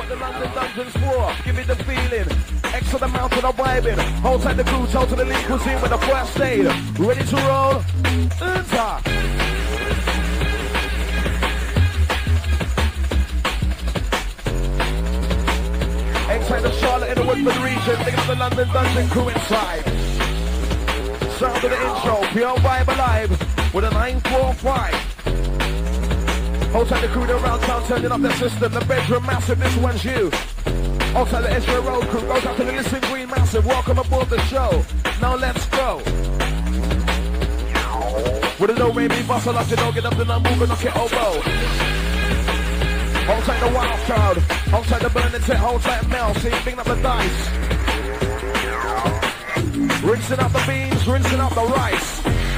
what the London Dungeon's for. Give me the feeling. X on the mountain, I'm vibing. Hold tight the crew, toe to the lean cuisine with the first aid. Ready to roll? Enter. Inside the Charlotte in the Woodford region, think of the London Dungeon crew inside. Sound of the intro, pure vibe alive with a 945. Hold tight the crew around town, turning up their system. The bedroom massive, this one's you. Hold tight the Ezra Road crew, goes out to the Listen Green massive. Welcome aboard the show. Now let's go. With a no baby bustle up, you don't get up and I'm moving, knock it elbow. Hold tight the wild crowd, hold tight the burning tip, hold tight Mel, see picking up the dice. Rinsing out the beans, rinsing out the rice.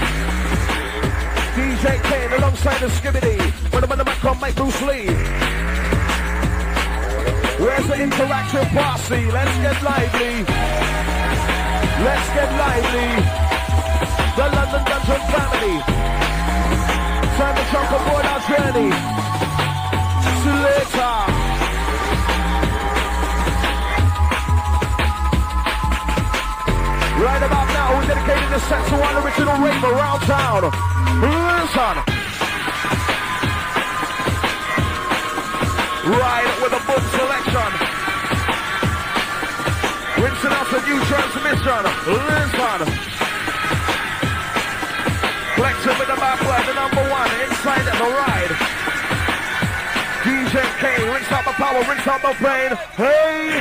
DJ Kane alongside the Skibbity, when I'm on the mic on Mike Bruce Lee. Where's the interactive posse? Let's get lively. Let's get lively. The London Dungeon family. Time to jump aboard our journey. Later. Right about now, we're dedicating this set to one original rave around town. Listen. Right with a boom selection. Rinsing out the new transmission. Listen. Flexing with the backward, the number one inside the ride. DJ K, rinse out the power, rinse out the pain. Hey,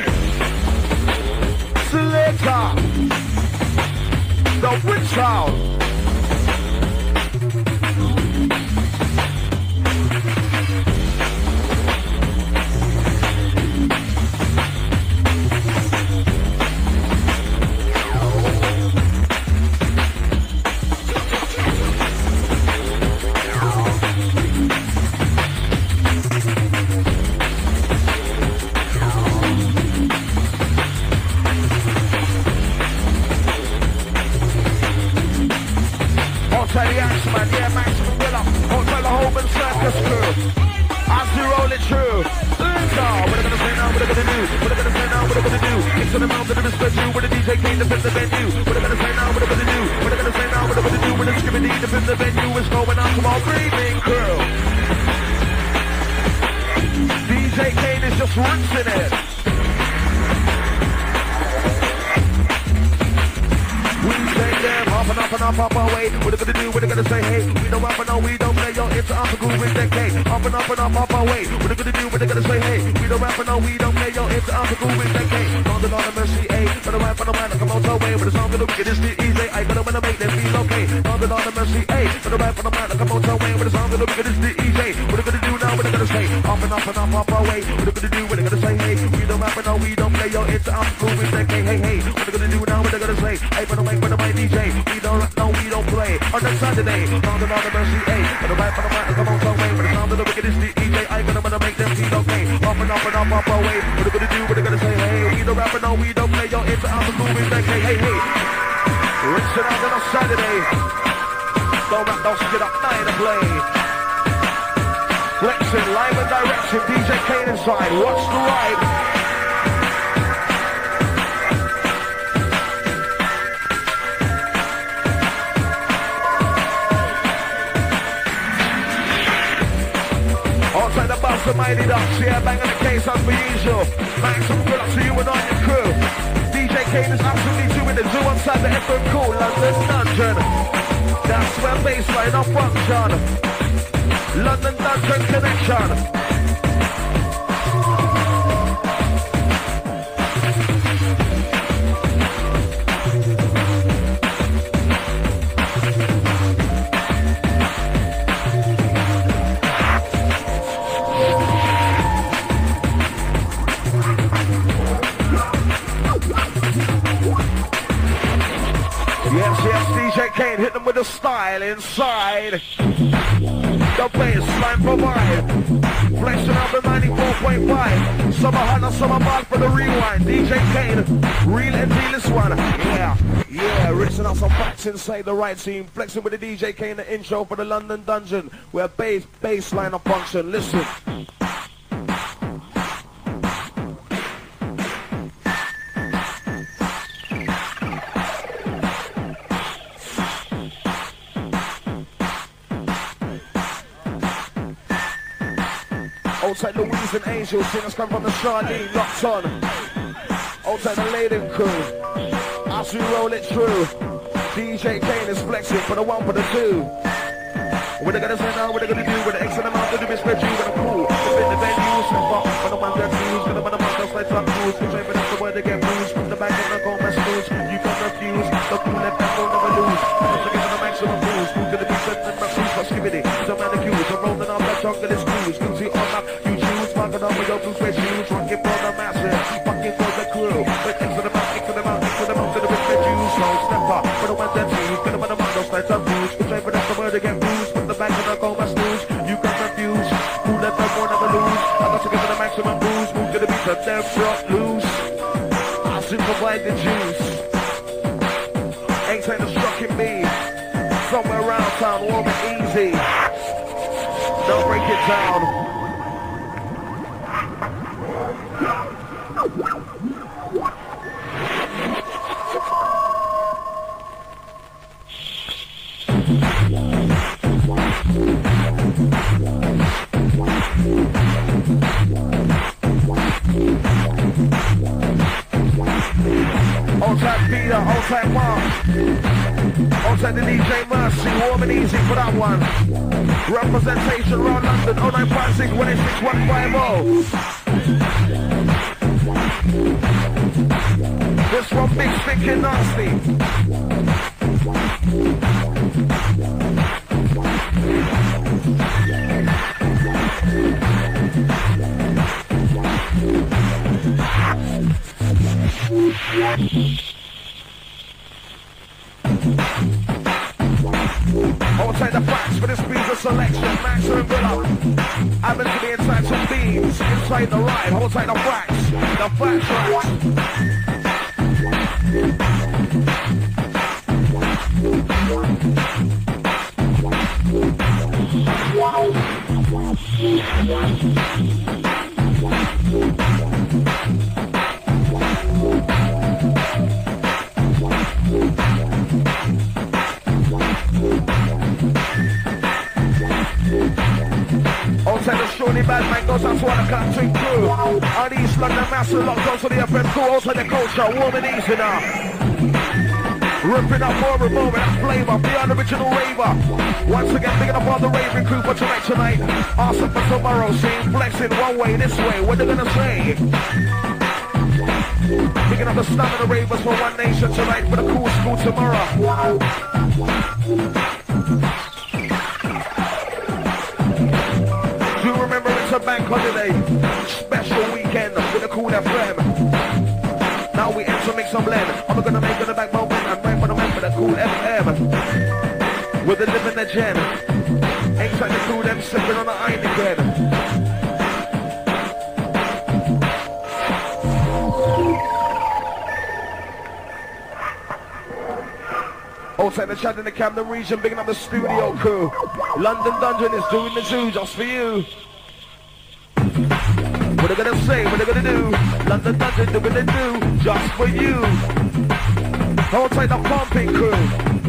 Selector, the Witch House. Inside the baseline provide flexing out the 94.5 summer hot summer mark for the rewind. DJ Kane real and deal this one. Yeah, rinsing out some facts inside the right team, flexing with the DJ Kane, the intro for the London Dungeon where baseline of function. Listen. Outside Louise and Angel, singers come from the Charlene, locked on. Outside the Leyden crew, as we roll it through. DJ Kane is flexing for the 1 for the 2. What they gonna say now, what they gonna do with the X amount to do is spread you with a cool. Defend the venues, and fuck, but the man that views, gonna run a month, no slides on rules. We train the word to get bruised, from the back of the goal, my schools. You can refuse, the cool left back will never lose. I'm to get the maximum rules, who's gonna be set in my shoes for skivity. So man accused, I'm rolling off that jungle is cruise. Guilty or not, you choose, marking on with your blue sweat shoes. Rockin' for the massive, fucking for the crew. But X to the mouth, X to the mouth, X to the mouth, to the rich that you. So step up, for the one that views, gonna run a month, no slides on rules. We train the word to get bruised. Back when I call my snooze, you can refuse. Who let that one never lose? I got to get to the maximum booze. Move to the beat, the damn front loose. I still provide the juice. Ain't time to struck in me. Somewhere around town, warm and easy. Don't break it down. Outside Peter, outside Mark, outside the DJ Mercy, warm and easy for that one. Representation around London, 0956 186 150. This one big, stinking nasty. Outside the facts for this piece of selection, Max and Villa. I'm into the inside some beams, inside the ride, outside the facts right. Outside the shorty bad man goes out to all the country crew. On East London, massive locked on to the FM crew. Outside the culture, warm and easy now. Ripping up for a moment, that flavor, beyond original raver. Once again, picking up all the raving crew for tonight. Awesome for tomorrow, seeing flexing one way, this way, what they gonna say? Picking up the stamina ravers for One Nation tonight for the cool school tomorrow. Do you remember it's a bank holiday? Special weekend with a cool FM. Now we aim to make some blend. I'm gonna make it a backbone and right for the man for the cool FM. With the living the gen. Ain't trying to cool them sipping on the iron again. Outside the chat in the Camden region, bigging up the studio crew. London Dungeon is doing the zoo just for you. What they gonna say, what they gonna do? London Dungeon doing the do just for you. Outside the pumping crew.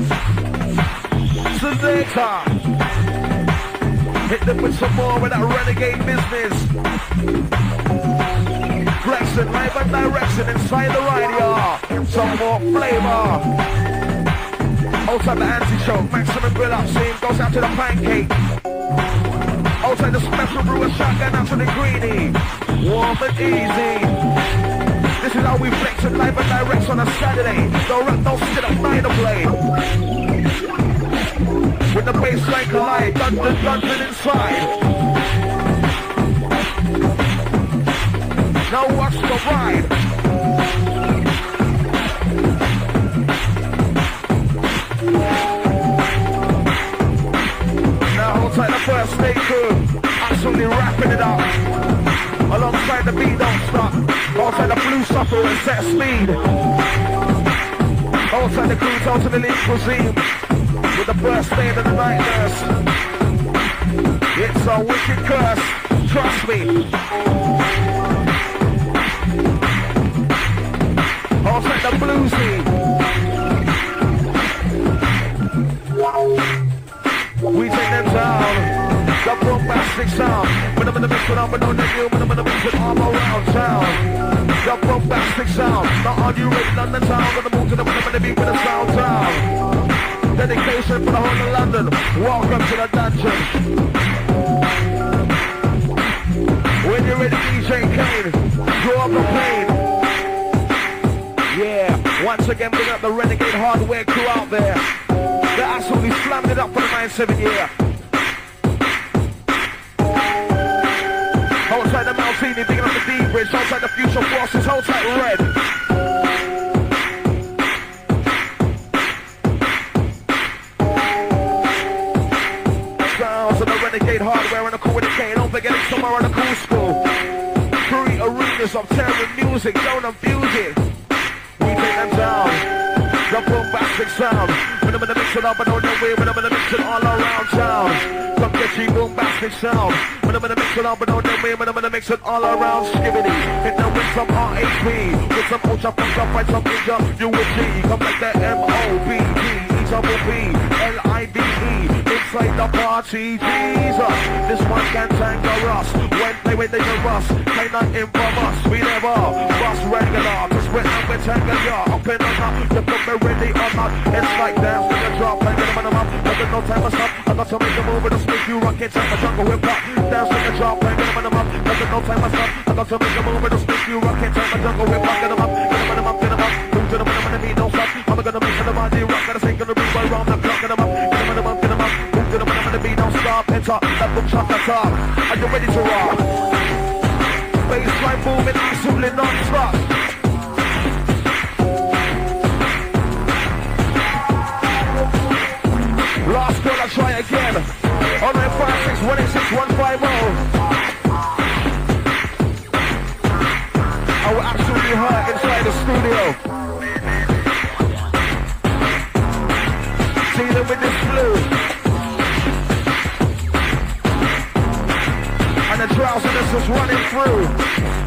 Selector. Hit them with some more of that renegade business. Flexing, live and direction inside the radio. Some more flavor. Outside the anti-choke, maximum grill up scene goes out to the pancake. Outside the special brewer shotgun out to the greenie. Warm and easy. This is how we flex and live and direct on a Saturday. Don't sit up, night to play. With the bass line collide, London inside. Now watch the ride. Outside the first day crew, absolutely wrapping it up. Alongside the beat don't stop. Outside the blue suffer and set speed. Outside the crew down to the lead cuisine. With the first day of the night nurse. It's a wicked curse, trust me. Outside the bluesy. We take them down. The bombastic sound. When I'm in the mix mixing up and on the new, when I'm gonna mix it all around town. The bombastic sound, not on you in London town, gonna move to the rhythm and the beat with the sound down. Dedication for the whole of London, welcome to the dungeon. When you're ready, DJ Kane, draw up the plane. Yeah, once again, bring up the Renegade Hardware crew out there. They're absolutely slamming it up for the 9-7 year. Hold tight the Maltini, picking up the D-Bridge. Hold tight the Future Forces, hold tight Red. Sounds of the Renegade Hardware and the cool with the K. Don't forget it's somewhere on the cool school. 3 arenas of terror music, don't abuse it. We take them down. The bombastic sound. When I'm gonna mix it up, I don't know where. When I'm gonna mix it all around town. Come get you bombastic sound. When I'm gonna mix it up, I don't know where. When I'm gonna mix it all around skibbity. Hit them with some R.H.P. With some ultra funk up, find some ninja. You with G. Come like the M.O.B.D. E-double-B-L-I-D-E. Inside the party, Jesus. This one can tangle us. When they can rust. Ain't nothing from us. We never bust regular. Cause we're tangle. Up in the up. You put me ready or not. It's like dance with a drop. I get them on them up. There's no time to stop. I got to make a move with a split. You rock it. Time to jungle whip up. Dance with a drop. I get them on them up. There's no time to stop. I got to make a move with a split. You rock it. Time to jungle whip up. Get them up. Get them on them up. Get them up. Move to them on them. Need no stop. I'm gonna make the body rock. Gotta say gonna be right round the clock. Get them up. Get them on them up. Get them up. Move to them on them. Need no stop. Enter. That book shot the top. Are you ready to rock? Baseline booming, absolutely non-stop. Last call, I'll try again. 0956 186 150. I will absolutely hurt inside the studio. See them with this blue. And the drowsiness is running through.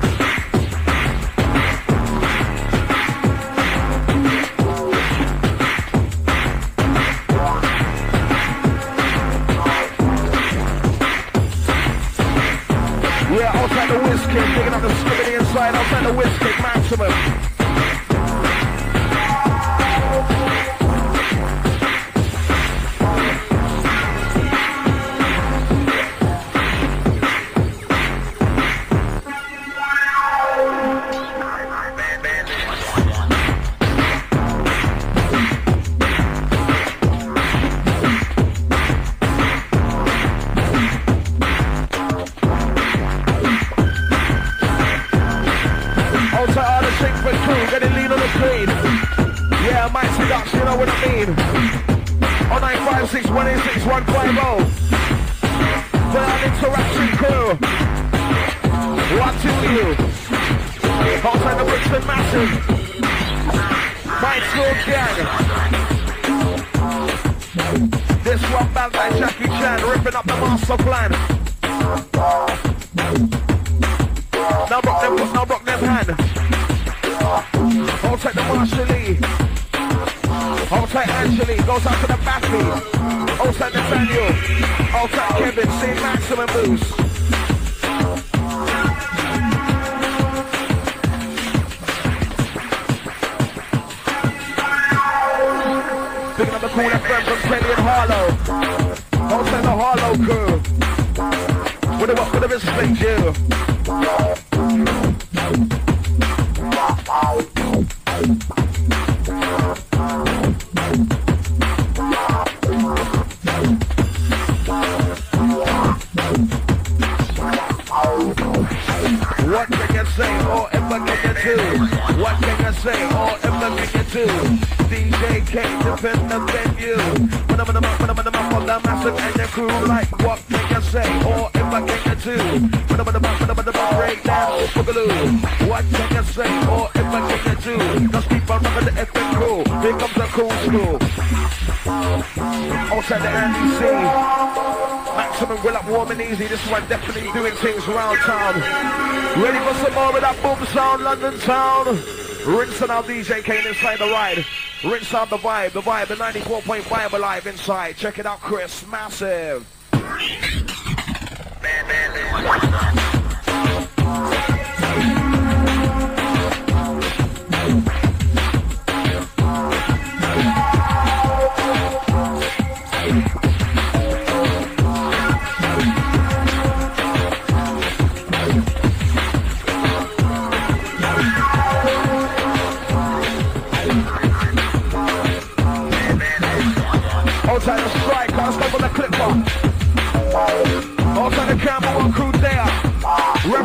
Yeah, outside the whiz kick, picking up the skibbity inside, outside the whiz kick, maximum. You know what I mean? 0956 186 150. For an interaction crew. What to you? Outside the Brixton Massive. Mind School Gang. This one band by Jackie Chan, ripping up the master plan. Now rock them hand. Outside the Marshall Lee. Outside Angeli, goes out to the Batty. Outside Nathaniel. Outside Kevin, see maximum boost. Picking up the cool FM from Kelly and Harlow. Outside the Harlow crew. With the what for the respect you. What can you say, or ever can you do? What can you say, or ever can you do? DJ K, defend the venue. When I'm on the massive and the crew, like, what can you say, or ever can you do? When I'm on the break down, boogaloo. What can you say, or ever can you do? Just keep on rocking the FM crew. Here comes the cool school. Outside the Andy C. Maximum grill up warm and easy. This one definitely doing things around town. Ready for some more of that boom sound, London town. Rinse out DJ Kane inside the ride. Rinse out the vibe, the 94.5 alive inside. Check it out, Chris. Massive.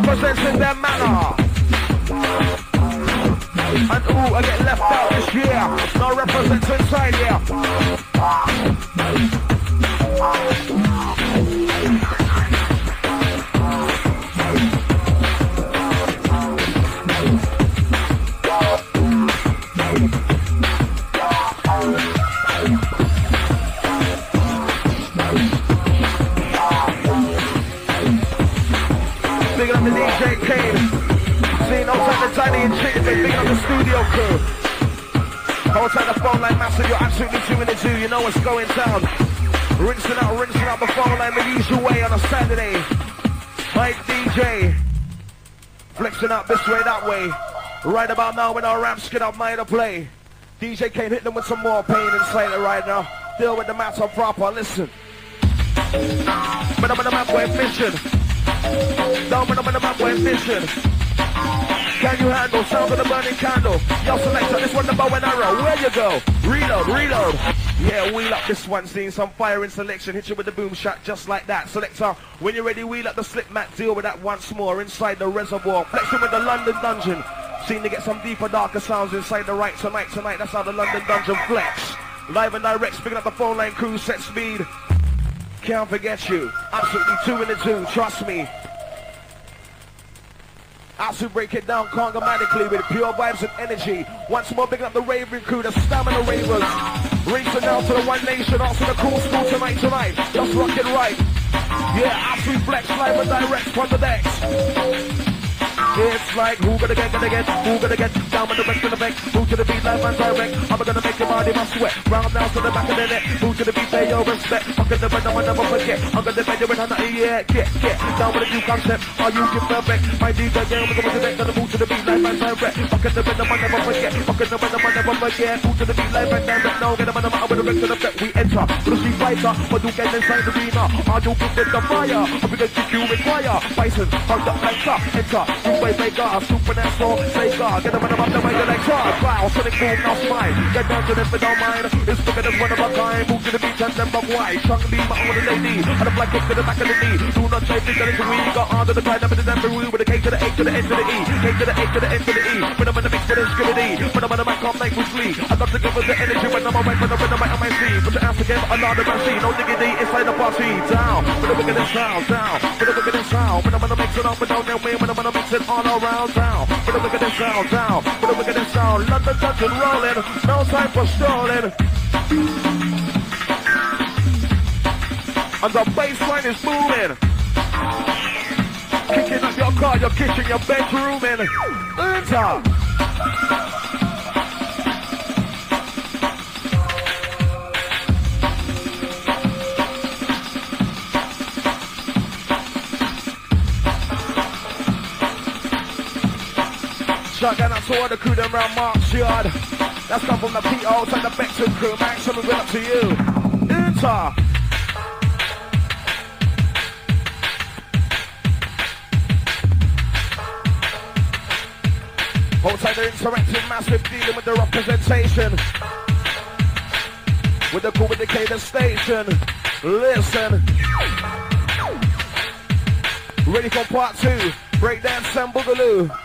represents in their manner. And who I get left out this year, no represents inside here. Big up the DJ Kane. Seeing outside the tiny and shit, big up the studio crew. Hold tight the phone line, massive, you're absolutely 2 minutes due, you know what's going down. Rinsing out the phone line the usual way on a Saturday. Mike DJ. Flexing out this way, that way. Right about now when our ramps get up, mind to play. DJ Kane hit them with some more pain inside it right now. Deal with the matter proper, listen. But I'm on the map with mission. Down when I'm on the map with mission. Can you handle sound of the burning candle? Yo, selector, this one the bow and arrow. Where you go? Reload. Yeah, wheel up this one, seeing some fire in selection. Hit you with the boom shot just like that. Selector, when you're ready, wheel up the slip mat. Deal with that once more inside the reservoir. Flexing with the London Dungeon. Seen to get some deeper, darker sounds inside the right tonight. That's how the London Dungeon flex. Live and direct, picking up the phone line crew, set speed. Can't forget you. Absolutely 2 minutes 2, trust me. As we break it down congamatically with pure vibes and energy. Once more, picking up the raving crew, the Stamina Ravers. Racing now to the One Nation, also the cool school tonight. Just rock it right. Yeah, as we flex live and direct from the decks. It's like, who gonna get, down with the rest of the bank, move to the beat, live and direct, I'm gonna make your body my sweat, round down to the back of the neck, move to the beat, pay your respect, I'm gonna never forget, I'm gonna bend you in a night, yeah, get, down with a new concept, are you get perfect, my DJ, yeah, I'm gonna connect, gonna move to the beat, live and direct, I'm gonna never forget, I'm gonna never forget, move to the beat, live and direct, now get a man with the rest of the back, we enter, with a street fighter, but you get inside the arena, are you good with the fire, I'm gonna kick you with fire, Bison, hold up, like up, enter, Vega, supernatural, say God, get them up the way you like God, wow, sonic boom, now smile, get down to this but don't mind, it's bigger than one of a kind, move to the beach and them from white, chunk beam, my own lady, and the black hook to the back of the knee, do not try to get into we, got on to the grind, up in the damn room, with the K to the A to the N to the E, K to the A to the N to the E, when I'm in the mix with the skibidi, when I'm on the mic, I'm like Bruce Lee, I got to give us the energy when I'm away, when I'm on my feet, put your ass together, another man see, no diggity, inside the party, down, with the wickedest sound, down, with the wickedest sound, when I'm on the mix it up and down, when I'm on the mix it all around, down, with the wickedest sound, down, with the wickedest sound, London Dungeon rolling, no time for stalling. And the bassline is moving. Kicking up your car, your kitchen, your bedroom in. Enter. Shotgun up to all the crew them round Mark's Yard. That's come from the P.O. to the Beckton crew. Max, I'm up to you. Enter. Hold tight, they're interacting massive, dealing with the representation. With the cool indicator station. Listen. Ready for part 2. Breakdance and Boogaloo.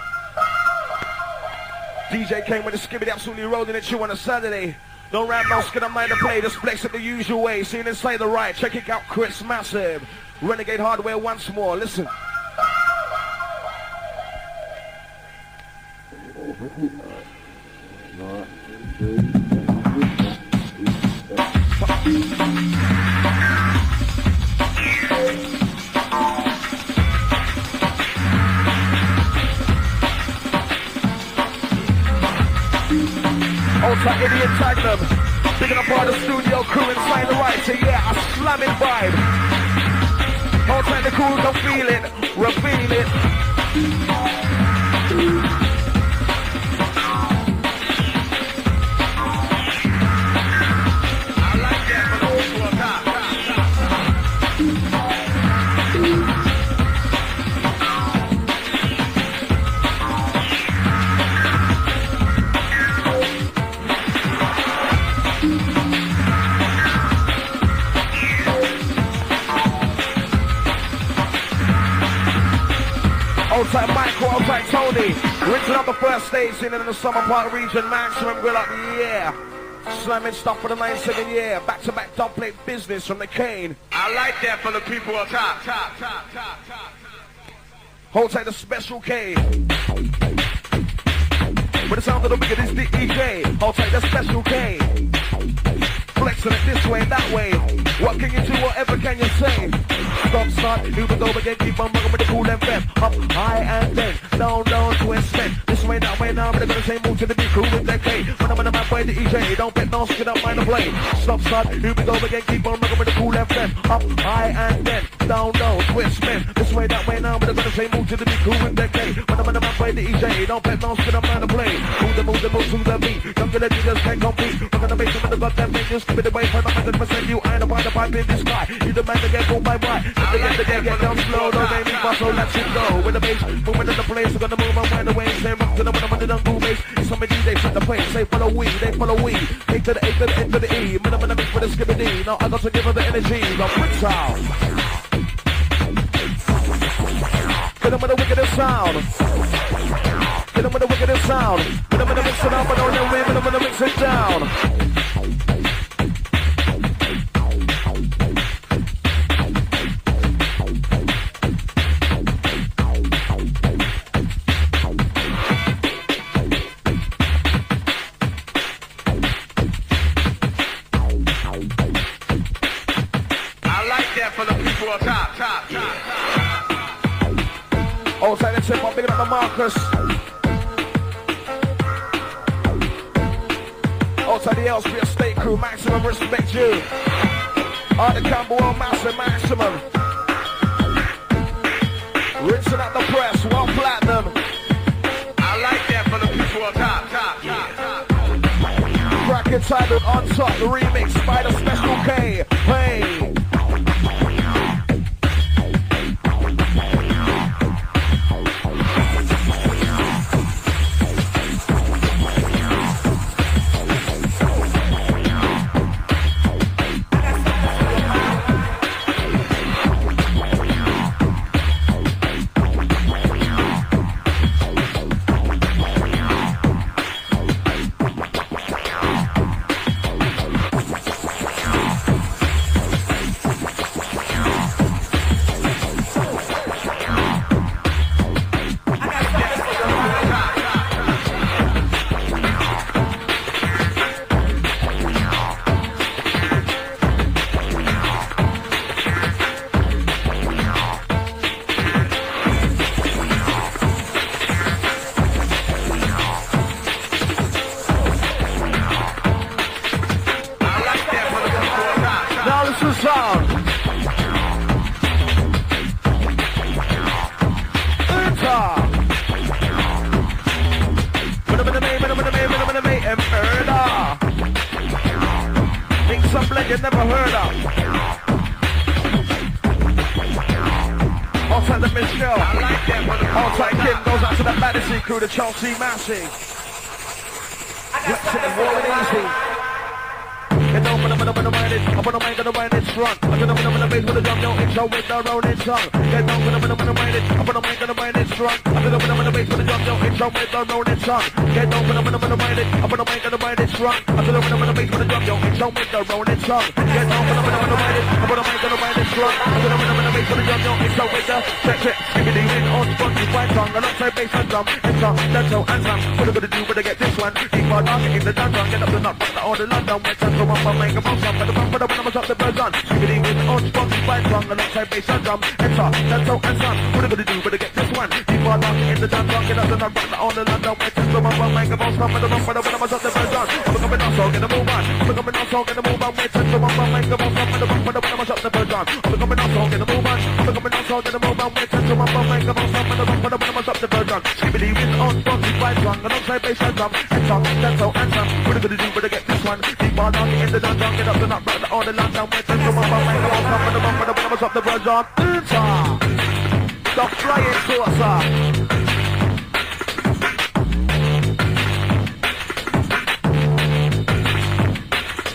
DJ came with the skibbity, absolutely rolling it you on a Saturday. Don't rap, no skin, I'm mind to play. Just flex it the usual way. Seeing inside the right, check it out, Chris Massive. Renegade Hardware once more, listen. Ultra Idiot tag them. Picking up all the studio crew inside the right. So yeah, a slamming vibe. Ultra the crew can feel it, reveal it. I like that, but also Outside Michael, outside Tony. Rinsing up the first stage, scene in the Summer Park region. Maximum grill up, yeah. Slamming stuff for the 9-7 year. Back-to-back dubplate business from the Kane. I like that for the people up top. Hold tight the special K. With the sound of the wicked is the EJ. Hold tight the special K. Flexing it this way, that way. What can you do, whatever can you say? Stop, start, you can go again, keep on rocking with the cool FM. Up, high and then, down, twist, then. This way, that way, now, but they're gonna say move to the beat, cool with that K. When I'm in the map by the EJ, don't bet no shit up, mind the play. Stop, start, you can go again, keep on rocking with the cool FM. Up, high and then, down, twist, then. This way, that way, now, but they're gonna say move to the beat, cool with that K. When I'm in the map by the EJ, don't bet no shit up, mind the play. Move to the beat, don't get it, you just can't compete. We're gonna make some of the goddamn thing, just give it away for 100%. You ain't about the pipe in the sky. You the man to get boom by bye. Get down slow, don't make me fast, so let you go. With the bass, moving in the place, we're gonna move and wind away. Say rock to the one, I'm on the boom bass. Somebody they set the place, say follow we, they follow we. A to the A to the N to the E. Minimum mix for the skibbity. Now I got to give her the energy. The Prince sound. Hit them with the wickedest sound. Hit them with the wickedest sound. Hit them with the mix it up, but don't let me, hit them with the mix it down. Oh, say let's hip hop, big up the Marcus. Outside the Ellsbury State Crew, maximum respect you. Art the Campbell, massive maximum. Rinsing out the press, one platinum. I like that for the people up top. Bracket titled On Top, the remix by the Special K. Hey. You never heard of. Outside the Michelle. I like that one. Outside Kim goes out to the Madison crew, the Chelsea Massey. Sitting rolling easy. Get down when I'm gonna wind it. I'm gonna wind it strong. I'm gonna bass with the drum, yo, intro with the rolling song. Get down when I'm gonna wind it. I'm gonna wind it strong. I'm gonna bass with the drum, yo, intro with the rolling song. Get down when I'm gonna wind it. I'm gonna wind it strong. I'm gonna bass with the drum, yo, intro with the rolling song. Get down when I'm gonna wind it. I'm gonna wind it strong. I'm gonna bass with the drum, yo, intro with the check. Skibbity in on spongy white song. Alongside bass and drum. Intro, that's how and song. What I'm gonna do, but I get this one. Keep on knocking in the dance song. Get up the knock, all the London. West and come up and make a bounce up. But the bump, I'm up the birds on. Skibbity in on spongy white song. Alongside bass and drum. Intro, that's how and song. What I'm gonna do, but I get this one. Keep on knocking in the dance song. Get up the knock, all the London. West and come up and make a bounce up. But the bump, I'm up the birds on. I'm coming on, so get a move on. I'm coming on, so get a move on. West and come up and make a bounce up. But the bump, I'm up the birds on. I'm coming on, so get a move on. I'm coming on, so get a move on. West and come up and make a bounce up. But the bump, I'm up the birds on. Skibbity in on spongy white song. Alongside bass and drum. Intro, that's how and song. What I'm gonna do, but I get this one. Keep on knocking in the dance song. Get up the knock, all the London. West and come up and make a bounce up. But the bump, I'm up the birds on. The flying saucer.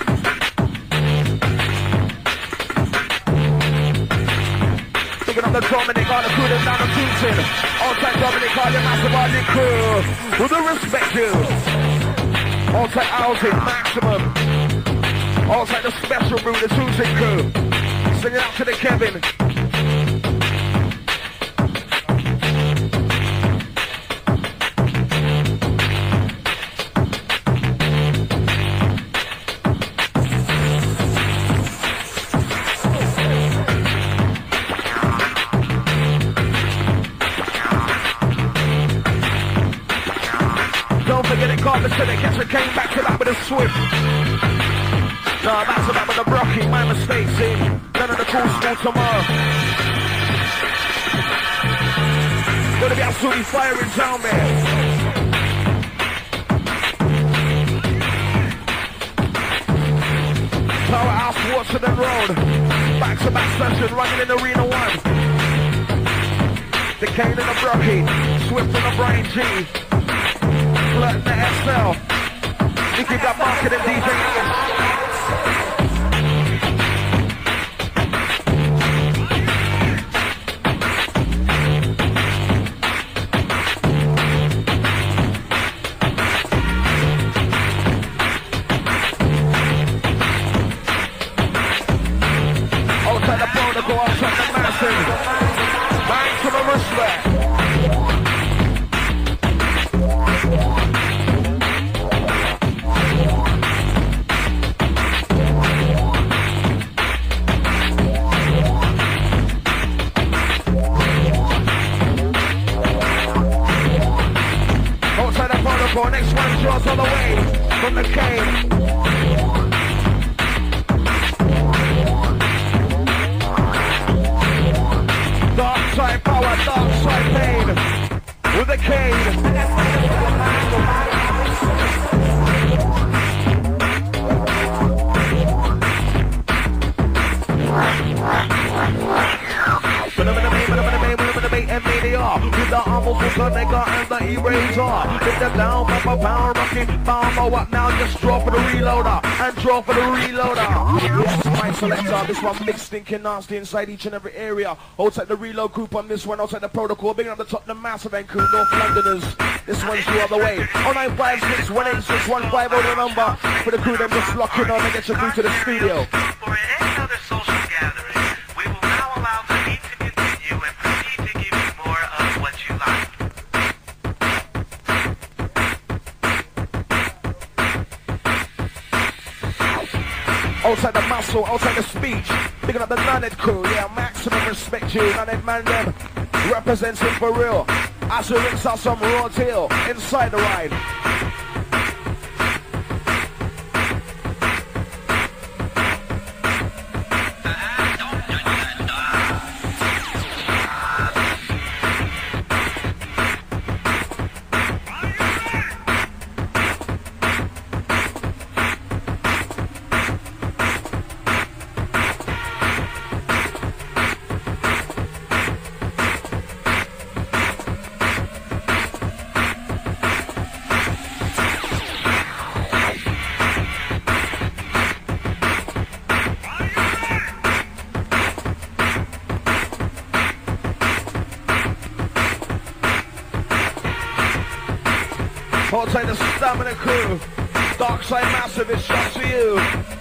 Picking up the Dominic on the crew, them down the Tucson. Outside Dominic on the massive on the crew. With the respect you. Outside Housing, Maximum. Outside the Special Brew, the Tucson crew. Sing it out to the Kevin. Carpet said it gets came back to that with a swift. No, that's about with the Brocky, my mistake, see. None of the cool school tomorrow. Gonna be absolutely firing down there. Powerhouse, Watson Road. Back to back session, running in Arena 1. The Kane and the Brocky, Swift and the Brian G. Flirt the SL. Nicky got marketing DJ. Outside the protocol, outside the massive. Back to the respect. Next one draws all the way from the cave. Dark side power, dark side pain. With the cave. With the almost the nigga and the eraser. Hit the down, pop a pound, rocky, bomb, or what now? Just draw for the reloader and draw for the reloader. Yes, my selector. This one mixed, stinking nasty inside each and every area. Outside the reload group on this one, outside the protocol. Big up the top, the massive and crew, North Londoners. This one's the other way. 0956 186 150 the number. For the crew, them just locking on and get your crew to the studio. For any other social gathering, we will now allow the meet to continue and proceed to give you more of what you like. Outside the muscle, outside the speech. Picking up the Nunhead crew, yeah, maximum respect you. Nunhead man them, representing for real. As we rinse out some raw tail inside the ride. Outside the Stamina crew, Dark Side Massive, it's shot to you.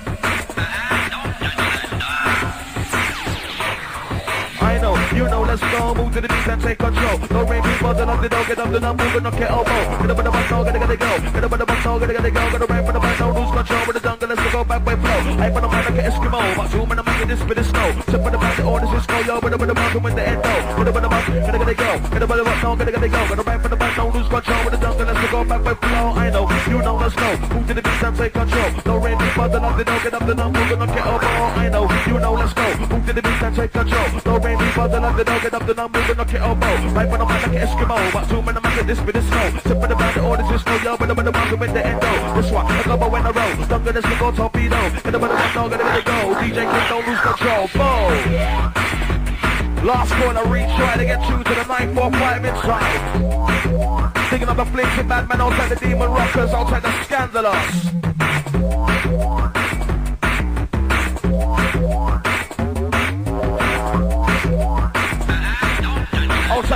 I know, you know, let's go, move to the beat and take control. Don't rain people, then up the dog, get up the number, move and knock your elbow. Get up in the bus, gotta go. Get up in the bus, gotta go. Gotta rain for the bus, don't lose control with the jungle, let's go back by flow. I put a man like an Eskimo, but zoom in the mic, this bit of snow. Tip for the back, the orders is go, yo, with the mountain with the endo. Get up in the bus, gotta go. Get up in the bus, gotta go. Gotta rain for the bus, don't lose control with the jungle, let's go back by flow. I know, you know, let's go, move to the beat and take control. Don't rain people, then up the dog, get up the number, move and knock your elbow. I know, you know, let's go, move to the beat and take control. Don't rain people, then up the dog, get up the number, move and knock your elbow. Right for the man like an Eskimo, but zoom in the mic, this bit of snow. Tip for the back, the orders is go, yo, with the mountain with the endo. This one, a couple in a row, don't get this go torpedo. Get up in the bus, gotta go. DJ King, don't lose control. Boom! Last corner, retry to get through to the 945 inside. Thinking of the flinching bad man outside the Demon Rockers, outside the Scandalous.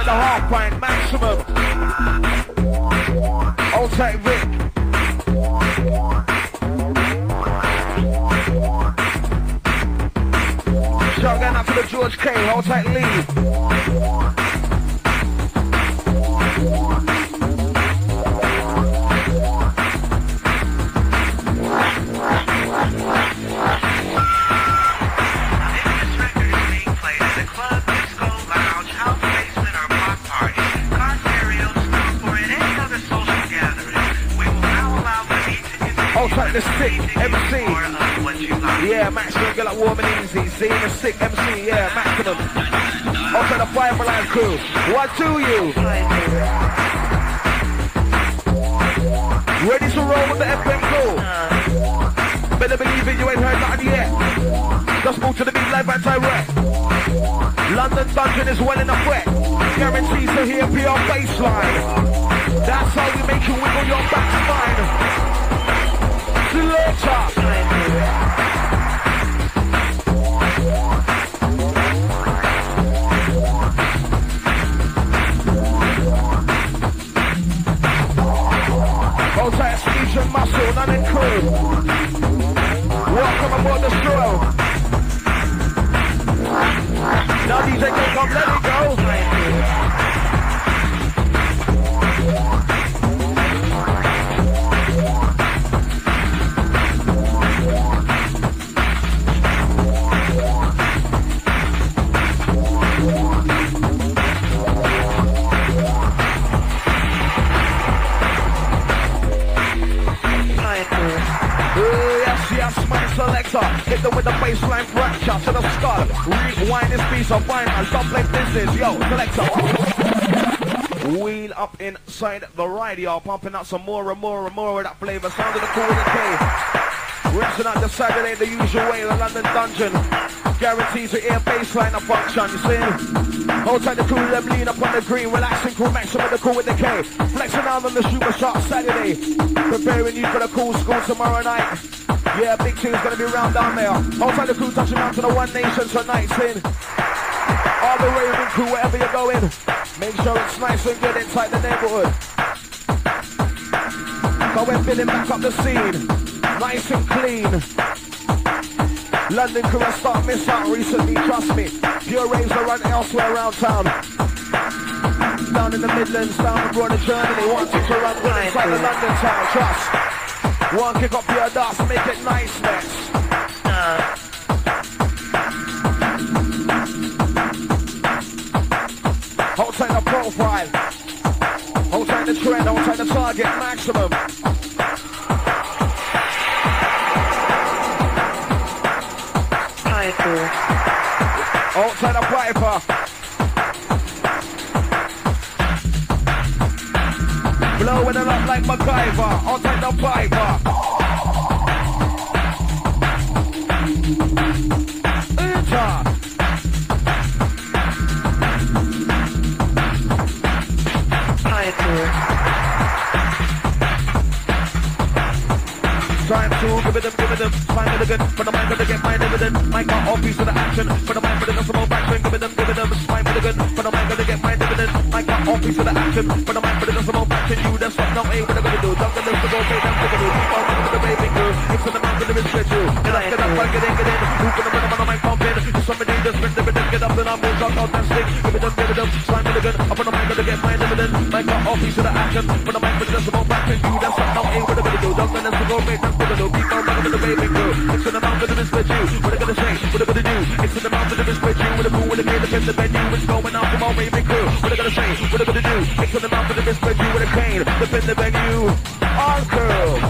the half pint, maximum. Hold tight, Vic. Shout out to the George K, hold tight, Lee. The sick MC, yeah, maximum, get like warm and easy. Seeing the sick MC, yeah, maximum. Also the Fireline crew, what do you? Ready to roll with the FM crew? Better believe it, you ain't heard nothing yet. Just move to the beat live and direct. London Dungeon is well in effect. Guarantees to hear PR baseline. That's how you make you wiggle your back spine. Later. Hold tight, speech and muscle, none in crew. Welcome aboard the stroll. Now DJ can come, let it go. Selector, hit them with the baseline fracture to the skull. Rewind this piece of fine and stop like business. Yo, selector. Wheel up inside the radio, pumping out some more and more and more of that flavor. Sound of the cool with the K. Rinsing out the Saturday the usual way, the London Dungeon. Guarantees to air baseline a function, you see? Hold tight the crew, them lean up on the green, relaxing crew, maximum the cool with the K. Flexing out on the Super Shark Saturday. Preparing you for the cool school tomorrow night. Yeah, big team's gonna be around down there. Hold tight the crew, touching down to the One Nation tonight, sin. All the raving crew, wherever you're going, make sure it's nice and good inside the neighborhood. So we're filling back up the scene, nice and clean. London crew has started miss out recently, trust me. Pure raves are run elsewhere around town. Down in the Midlands, down abroad in Germany, wanting to run good inside the London town, trust. One kick up your dust, make it nice next. Hold tight the profile. Hold tight the trend, hold tight the target, maximum. Hold tight the Piper. Blowing it up like MacGyver. Hold tight the Piper. Enter. Time to give it them, find it again. For the mind, gonna get my dividend. Mic got all piece of the action. For the mind, for the small backspin, give it them, find it again. For the mind, gonna get my dividend. Mic got all piece of the action. For the mind, for the small backspin, you that's what no ain't what I'm gonna do. Don't get this to go, pay them to do. All over the baby girl. It's in the mountain, it's with you. Get up, get in. Who can the man on my pumping? Somebody just spend the bit, get up and I'm going to talk out that stick. Give it them, find it again. Up on the mind, gonna get my dividend. Mic got all piece of the action. For the mind, for the small backspin, you that's what no ain't what I'm gonna do. Don't get this to go, pay them to do. Keep on running with the baby girl. It's in the mountain of this with you. What are gonna say? What are gonna do? It's in the mountain of this with you. With a fool with a kid, the the venue. It's going out from all baby girl. What are gonna say? What are gonna do? It's in the mountain of this with you. With a cane, the venue. All girl.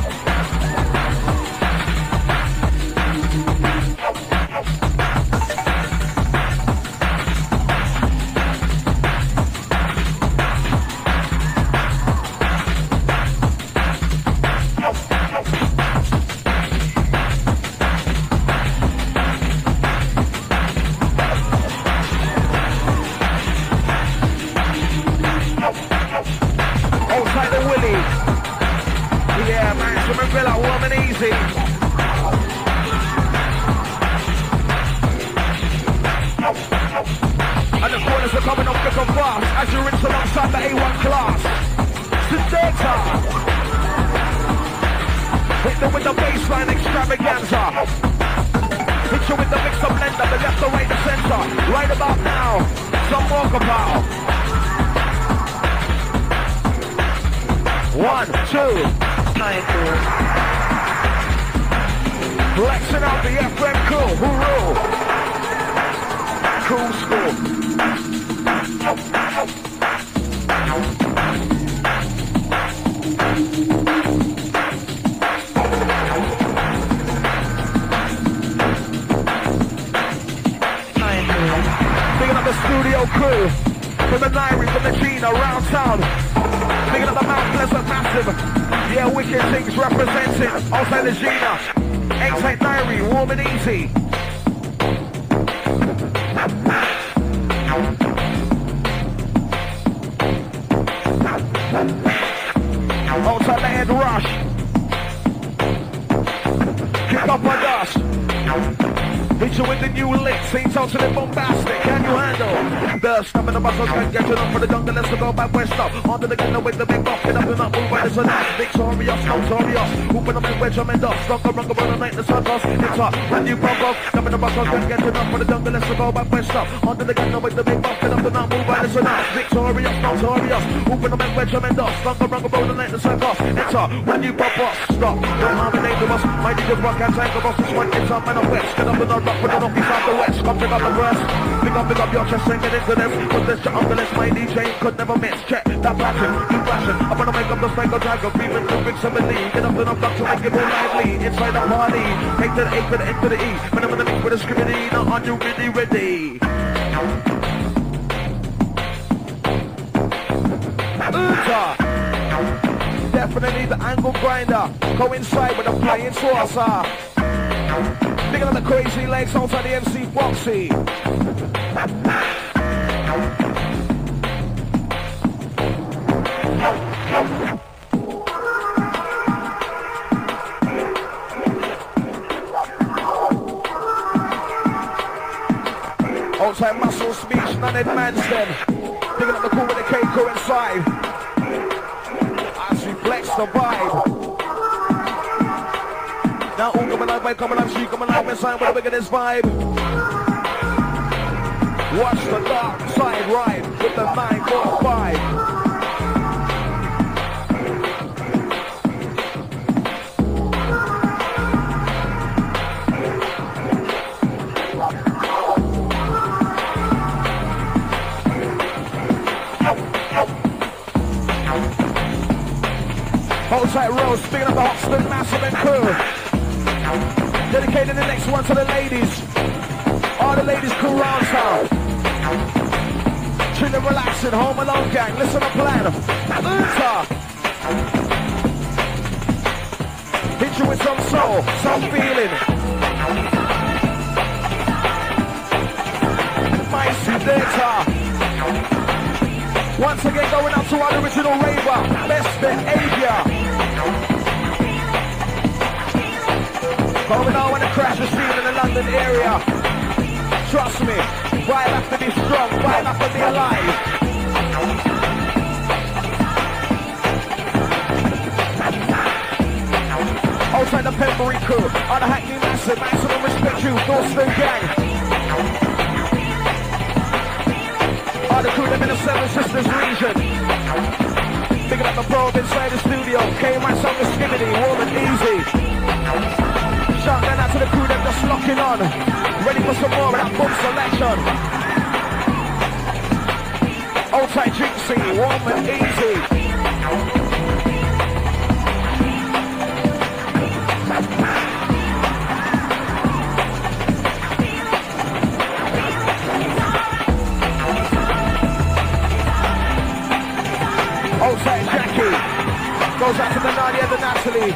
so fast as you rinse alongside the A1 class. Sedata. Hit them with the baseline extravaganza. Hit you with the mix of blender, the left, the right, the center. Right about now, some walker power. 1, 2. Flexing out the FM crew, who rule? Cool school. Picking up the studio crew, from the Nairi, from the Gina, round town. Picking up the Mount Pleasant Massive. Yeah, wicked things representing outside the Gina. 8 Nairi, warm and easy. Outside the head rush. Kick up on us. Hit you with the new lick, seems totally bombastic. Can you handle the stuff in the muscles? Can't get it up for the jungle. Let's go back west up. Onto the ghetto with the big buff. Get up and up, move by the sun. Victorious, notorious. Open up and wedge them in dust. Stronger, runga, run the night, the sun goes. It's up, brand new pump up. Stuff in the muscles, can't get it up for the jungle. Let's go back west up. Onto the ghetto with the big buff. Get up and up, move by the sun. Victorious, notorious. Open up and wedge them in dust. Stronger, runga, run the night, the sun goes. It's up, brand new pump up. Stop, don't harm and dangerous. Mighty good rock and tank of us. This one gets up and up west. Get up and up. Put it up beside the west, come pick up the breast. Pick up your chest and get into this. Put this to unless my DJ could never miss. Check that passion, you passion. I'm gonna make up the Spangle Dragon. Beaming to Big 70. Get up and up to make it more lively. Inside the party. Take to the A to the N to the E. When I'm in the mix with a scribbity. Now are you really ready? Uta. Definitely the angle grinder. Coincide with the flying saucer. Bigger than the crazy legs outside the MC Foxy. Outside Muscle Speech, Nunhead Manston. Bigger than the cool with the K coincide. As we flex the vibe. Now all coming live, coming live, she coming live inside with a big of this vibe. Watch the dark side ride with the 945. Hold tight, Rose, speaking of the Hoxton Massive and crew. Dedicating the next one to the ladies. All the ladies cool round town. Chilling, relaxing, home alone gang. Listen to plan. Uta. Hit you with some soul, some feeling. Mighty data. Once again going out to our original raver. Best behavior. Going on when the crash is seen in the London area. Trust me, vibe have to be strong, vibe have to be alive. Outside the Pembury crew, on the Hackney Massive, maximum respect you, Northern Gang. All the crew them in the Seven Sisters region. Picking up the probe inside the studio, K-Mice on the skimmity, warm and easy. Shout down out to the crew them just locking on. Ready for some more of that boom selection. Old tight Jinxie, warm and easy. Old tight Jackie. Goes out to the Nadia and the Natalie.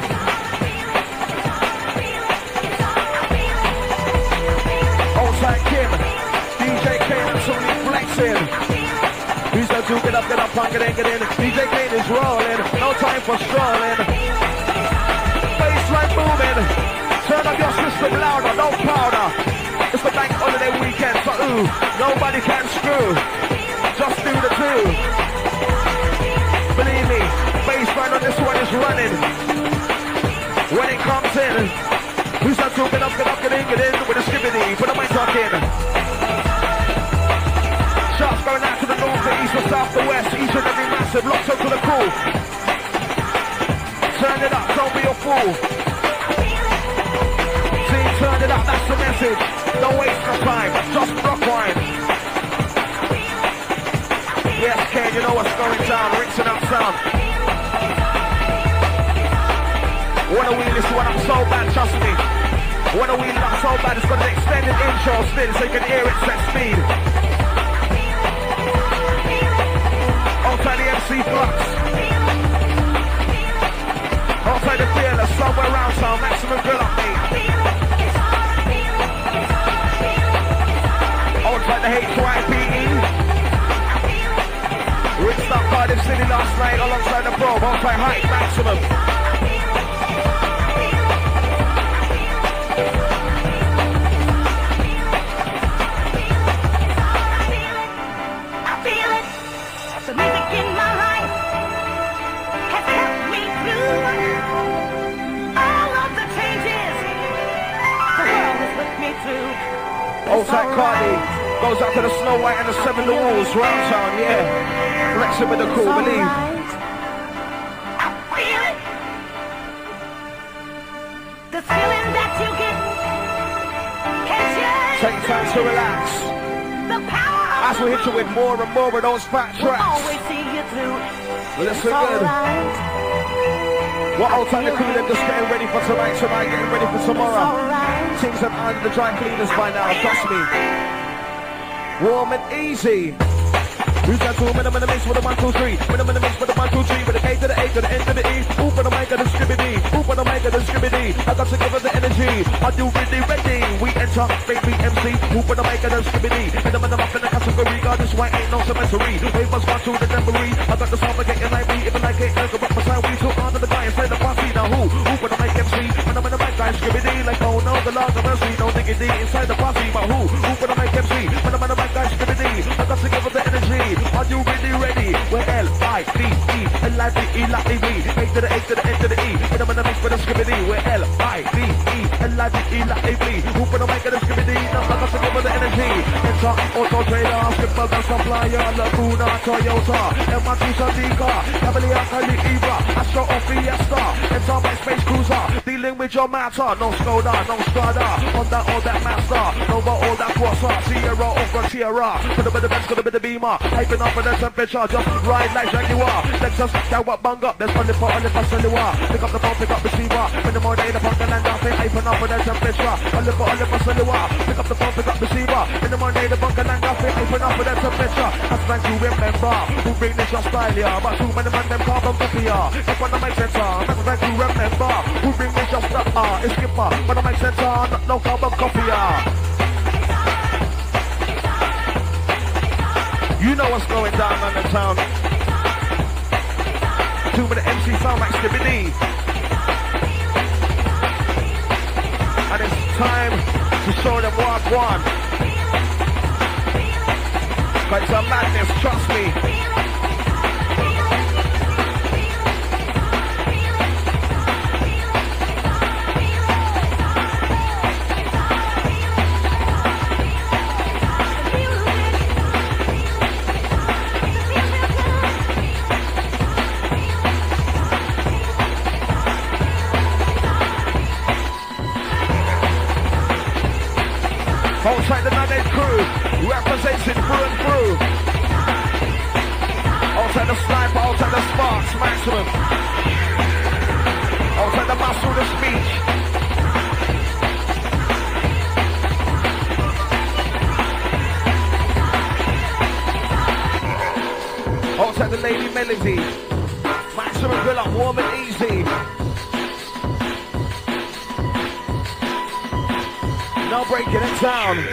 Kim, DJ Kane and Tony flexing. He's the two, get up, punk it in, get in. DJ Kane is rolling, no time for strolling. Bassline moving, turn up your system louder, no powder. It's the bank holiday weekend, so ooh, nobody can screw. Just do the do. Believe me, baseline on this one is running. When it comes in, who's that talking up, get in with a skibbity, put the mic talking. Shots going out to the north, the east, the south, the west, each and every massive, locked up to the cool. Turn it up, don't be a fool. See, turn it up, that's the message. Don't waste no time, just rock wine. Yes, Ken, you know what's going down, rinsing out sound. Wanna wheel this one up so bad, trust me. Wanna wheel it up so bad, it's got an extended intro spin so you can hear it set speed. Outside the MC Flux. Outside the Fearless, somewhere around town, maximum grill up me. Outside the HYPE. Rinsed up Cardiff City last night alongside the Probe, outside Height Maximum. Outside Cardi, goes out to the Snow White and the Seven the Wolves, round town, yeah. Flexing with the cool, believe. I feel it. The feeling that you get. Take time to relax. The power as we hit you with more and more of those fat tracks. Always see you through. Listen good. What outside the crew, them just getting ready for tonight, getting ready for tomorrow. Things are under the dry cleaners by now, trust me. Warm and easy. Who's that two? Minimum in the mix with a 1, 2, 3. Minimum in the mix with a 1, 2, 3. With the A to the A to the N to the E. Oop on the mic of the skibbity. Oop on the mic of the skibbity. I got to give her the energy. Are you ready? We enter, baby MC. Oop on the mic of the skibbity. Minimum in the category. God, this white ain't no cemetery. Wave must go to the memory. I got the song for getting like me. If I like it, I'll go back beside we. Took on to the guy inside the party. Now who? Oop on the mic MC. Minimum in the mic guy skibbity. Like oh no, the Lord of mercy. No diggity inside the party. But who? Oop on the mic MC. Minimum in the mic guy skibbity. I got to give her the energy. Are you ready? We're L-I-V-E, L-I-V-E, like we. A to the A to the N to the E. When I'm in the mix with a skibbity, we're L-I-V-E, L-I-V-E, like we. Who put a mic in the skibbity? Now I got to give her the energy. Enter auto trader, skipper, gun supplier, Laguna, Toyota, M1 Sadiqa, Cavalier, Cali, Ibra, Astro or Fiesta. Enter my space cruiser, dealing with your matter. No Skoda, no Strada, on that all that master. Nova all that Corsa, Sierra or Frontiera. Put a bit of Benz, got a bit of Beamer. Hyping up for the temperature, just ride like Jaguar. Let's just get what bung up, there's only for cellular. Pick up the phone, pick up the receiver. When the morning the punk and land off, hyping up for the temperature. Only for cellular. Pick up the phone, pick up the receiver. When the morning the punk and land off, hyping up for the temperature. That's when you remember who bring this your style, yeah. But too many man them carbon copy, yeah. That's when the mic center. That's when you remember who bring this your stuff, it's skipper. When the mic center, no carbon copy, yeah. You know what's going down on the town. Too many MC sound like skibbity. And it's time to show them what I want. But it's a madness, trust me. Outside the Nugget crew, representing through and through. Outside the sniper, outside the sparks, maximum. Outside the muscle, the speech. Outside the lady melody. Maximum grill up, warm and easy. Now breaking it down.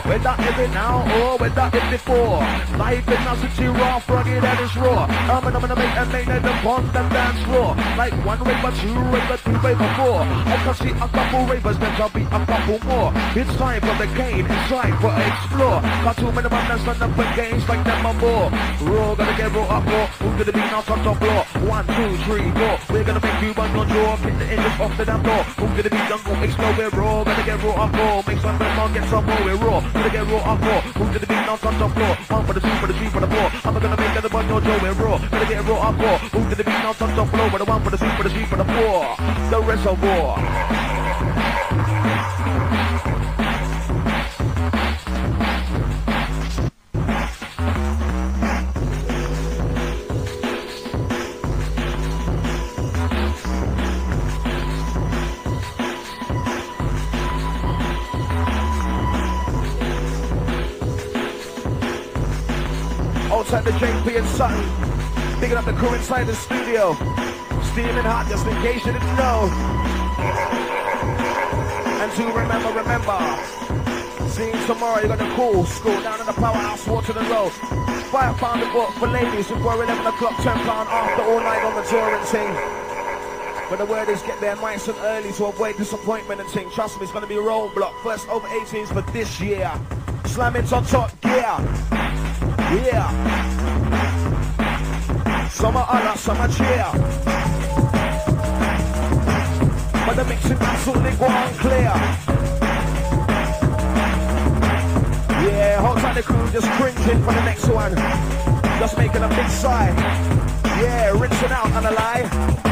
Whether every now or whether it before. Life is not such a raw, rugged and it's raw. I'm gonna make them on the dance floor. Like one raver, two raver, three raver, four. I can see a couple ravers, then there'll be a couple more. It's time for the game, it's time for explore. Got too many madness on the games like them are more. Raw, gonna get raw up more. Who's gonna be knocked on the floor? 1, 2, 3, 4. We're gonna make you on your jaw. Get the engines off the damn door. Who's gonna be jungle? Explode, we're raw. Gonna get raw up more. Make some more, get some more. We're raw. Gonna get raw up more. Who's gonna be knocked on the floor? 1 for the 2, for the 3, for the 4. I'm gonna make it on your jaw. We're raw. Gonna get raw up more. Who's gonna be knocked on the floor? For the 1, for the 2, for the 3, for the 4. The reservoir. Outside the JP and Sutton, picking up the crew inside the studio. Steaming hot, just in case you didn't know. And to remember, seeing tomorrow you're gonna call school down in the powerhouse, Waterton Road. £5 a book for ladies before 11 o'clock, £10 after all night on the touring thing. But the word is get there nice and early to avoid disappointment and thing. Trust me, it's gonna be a roadblock. First over 18s for this year. Slamming on top gear. Yeah. Summer Allah, summer cheer. But the mixing absolutely gone clear. Yeah, hold tight the crew, just cringing for the next one. Just making a big sigh. Yeah, rinsing out on a lie.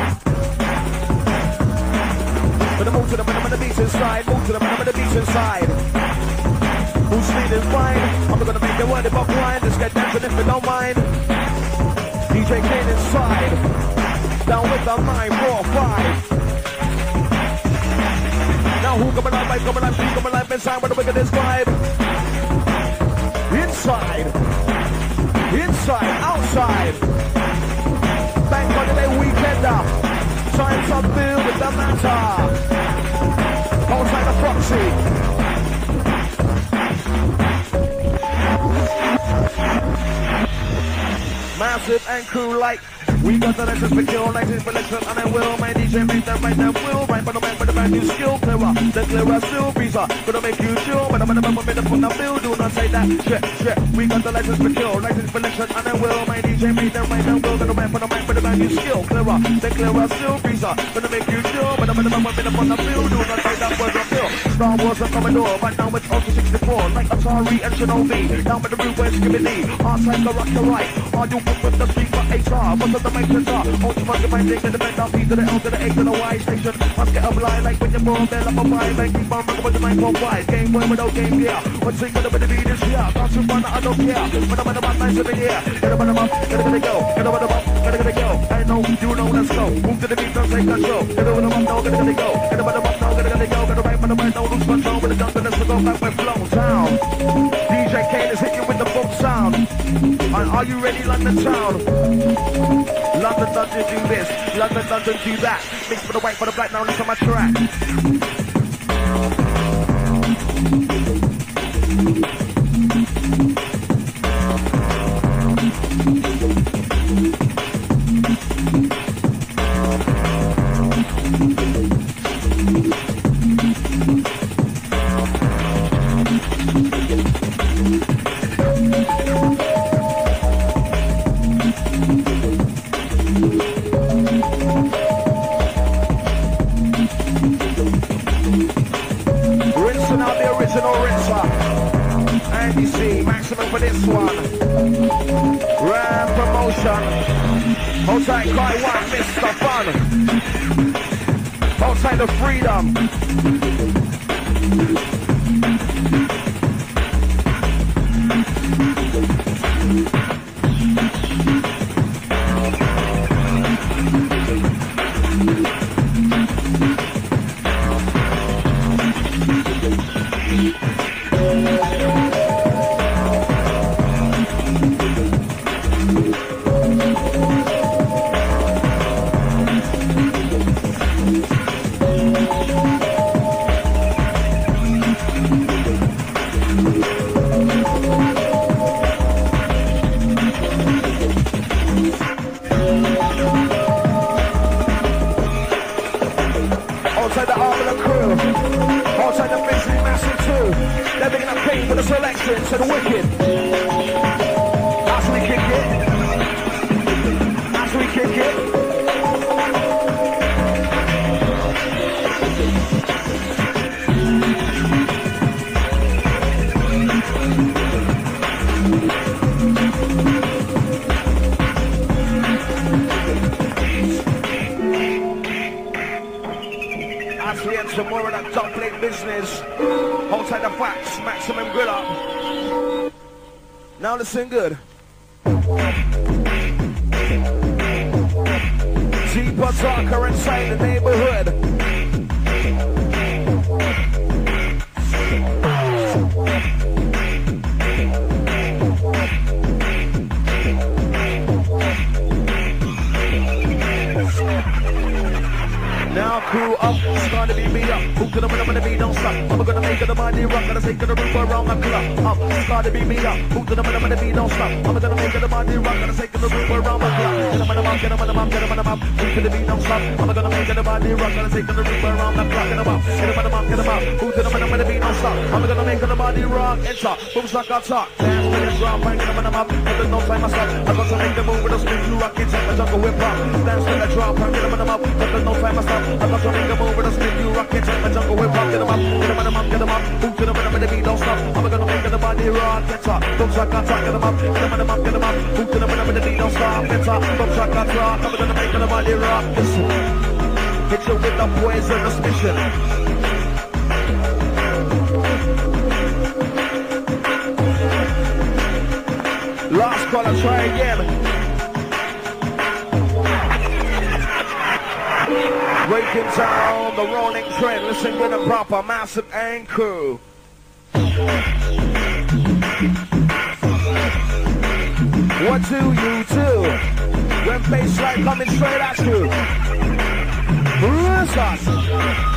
But I move to the minimum of the beats inside. Move to the minimum of the beats inside. Who's feeling fine? I'm gonna make the word above line. Let's get dancing if you don't mind. DJ Kane inside. Down with the 9, 4, 5. Now who coming alive, coming alive, she coming alive inside with the wickedest vibe. Inside. Inside, outside. Bank holiday weekender. Time to deal with the matter. Outside the proxy. Massive and crew like we got the lessons for kill, license for lecture, and I will. My DJ make them right, them will. Right, but the man with the brand new skill, clearer. The clearer still breezer. Gonna make you chill, but I'm gonna put the phone, I feel. Do not say that. Shit. We got the license for kill, license for lecture, and I will. My DJ make them right, them will. Gonna man for the man with the brand new skill, clearer. The clearer still breezer. Gonna make you chill, but I'm gonna put the phone, I feel. Do not say that word, I feel. Star Wars and Commodore, but now it's also 64. Like Atari and Shinobi. Down with the root where Skibidi. Arts like the rock to right. Are you with the street for HR? What's up the matrix are? Hold you must find things in the bend down P to the L to the A to the Y station. Must get up line like when you're born, then I'm a vibe. Like keep on rocking with the 945. Game boy without game gear. What's sing with the beat is here. Can't you find I don't care. But I'm on the bad nights in the air. Get up on the bump, gotta go. Get up on the bump, gotta go. I know, you know, let's go. Move to the beat, don't take control. Get up on the bump, now gotta go. Get up on the bump, now gotta go. Gotta right for the right, now lose control. With the jump, let's go back with flow down. DJ Kane is hitting with the boom sound. And are you ready, London town? London doesn't do this, London doesn't do that. Mix for the white, for the black, now listen to my track. For this one, Ram promotion. Outside Cry One, Mr. Fun. Outside the freedom. listen to the wicked. As we kick it. As we kick it. As we enter more of that top plate business, hold tight the facts, maximum good up. Now listen good. Deeper, darker inside the neighborhood. Now crew up, start to beat me up. Who could have been to be, don't stop. I'm gonna make it a money rock, gonna take it a roof around the clock. Up, start to beat me up. Who could have been to be, don't stop. I'm gonna make it a money rock, gonna take it a roof around the clock. Get him on the mop, get him on the mop, get him on the mop. Who could have been, don't stop. I'm gonna make it a money rock, gonna take it a roof around the clock. Get him up, get him on the mop, get him up. Who could have been to be, don't stop. I'm gonna make it a money rock, enter. Boom, suck, I talk. Dance with it, drop, bang, get him on the mop. There's no time I stop. I'm gonna make the move with a spin, you rock it, take my jungle whip up. Dance with it, drop, bang, get him on the mop. There's no time I stop. I'm gonna make the move with a spin, you rock it, take my jungle whip up. Get him up, get him on the mop, get him up. Who could have been to be, don't stop. I'm gonna make it a body rock, enter. Boom, suck, I talk, get him up. Get him on the mop, get him up. Who could have been to be, don't stop. Enter. Boom, suck, I talk. I'm gonna make it a body rock. Listen. Hit you with the poison suspicion. Last call, I'll try again. Breaking down the rolling trend. Listen good and proper, massive and crew. What do you do when bassline coming straight at you? Who's us?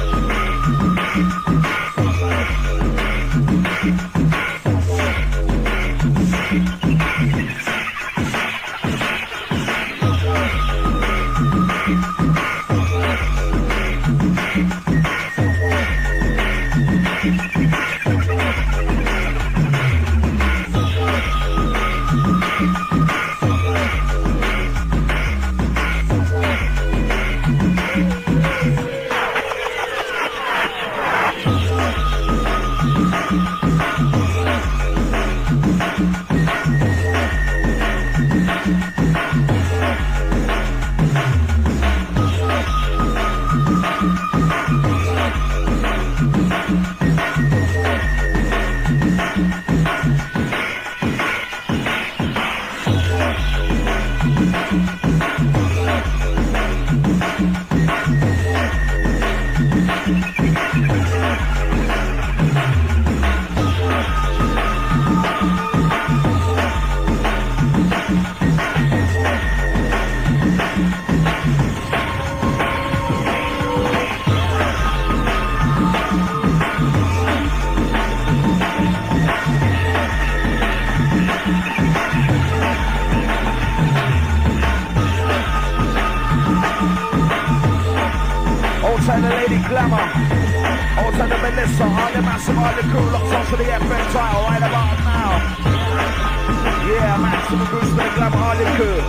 Outside the Lady Glamour, outside the Melissa, all the massive, all the crew locked onto the FM tile right about now. Yeah, Maximum Bruce, the Glamour, all the crew.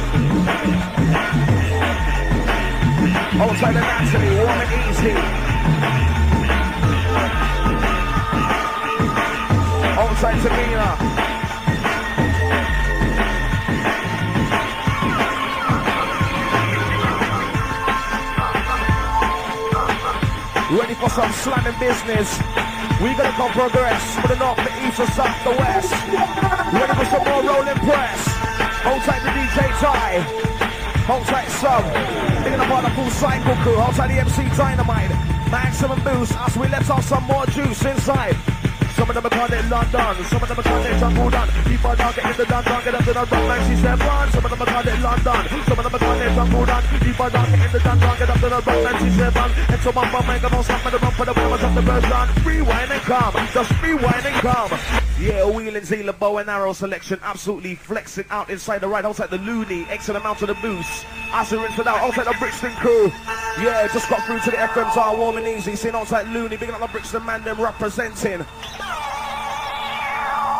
Outside the Natalie, warm and easy. Outside Tamina. Ready for some slamming business. We gonna come progress for the north, the east, the south, the west. Ready for some more rolling press. Hold tight the DJ Ty. Hold tight sub. Thinking about the full cycle crew. Hold tight the MC Dynamite. Maximum boost as we let off some more juice inside. Some of them are called it London, some of them are called it Jungle Done. People don't get in the London, get up to the rock 97. Some of them are called it London, some of them are called it Jungle Done. People don't get in the London, get up to the rock 97. And so my make them all stop with the run for the women of the version. Rewind and come, just rewind and come. Yeah, wheeling Zila bow and arrow selection, absolutely flexing out inside the right, outside the Looney, excellent amount of the boost. As we rinse it out, outside the Brixton crew. Yeah, just got through to the FM Tower, warm and easy. Seen outside Looney, big up the Brixton man, them representing.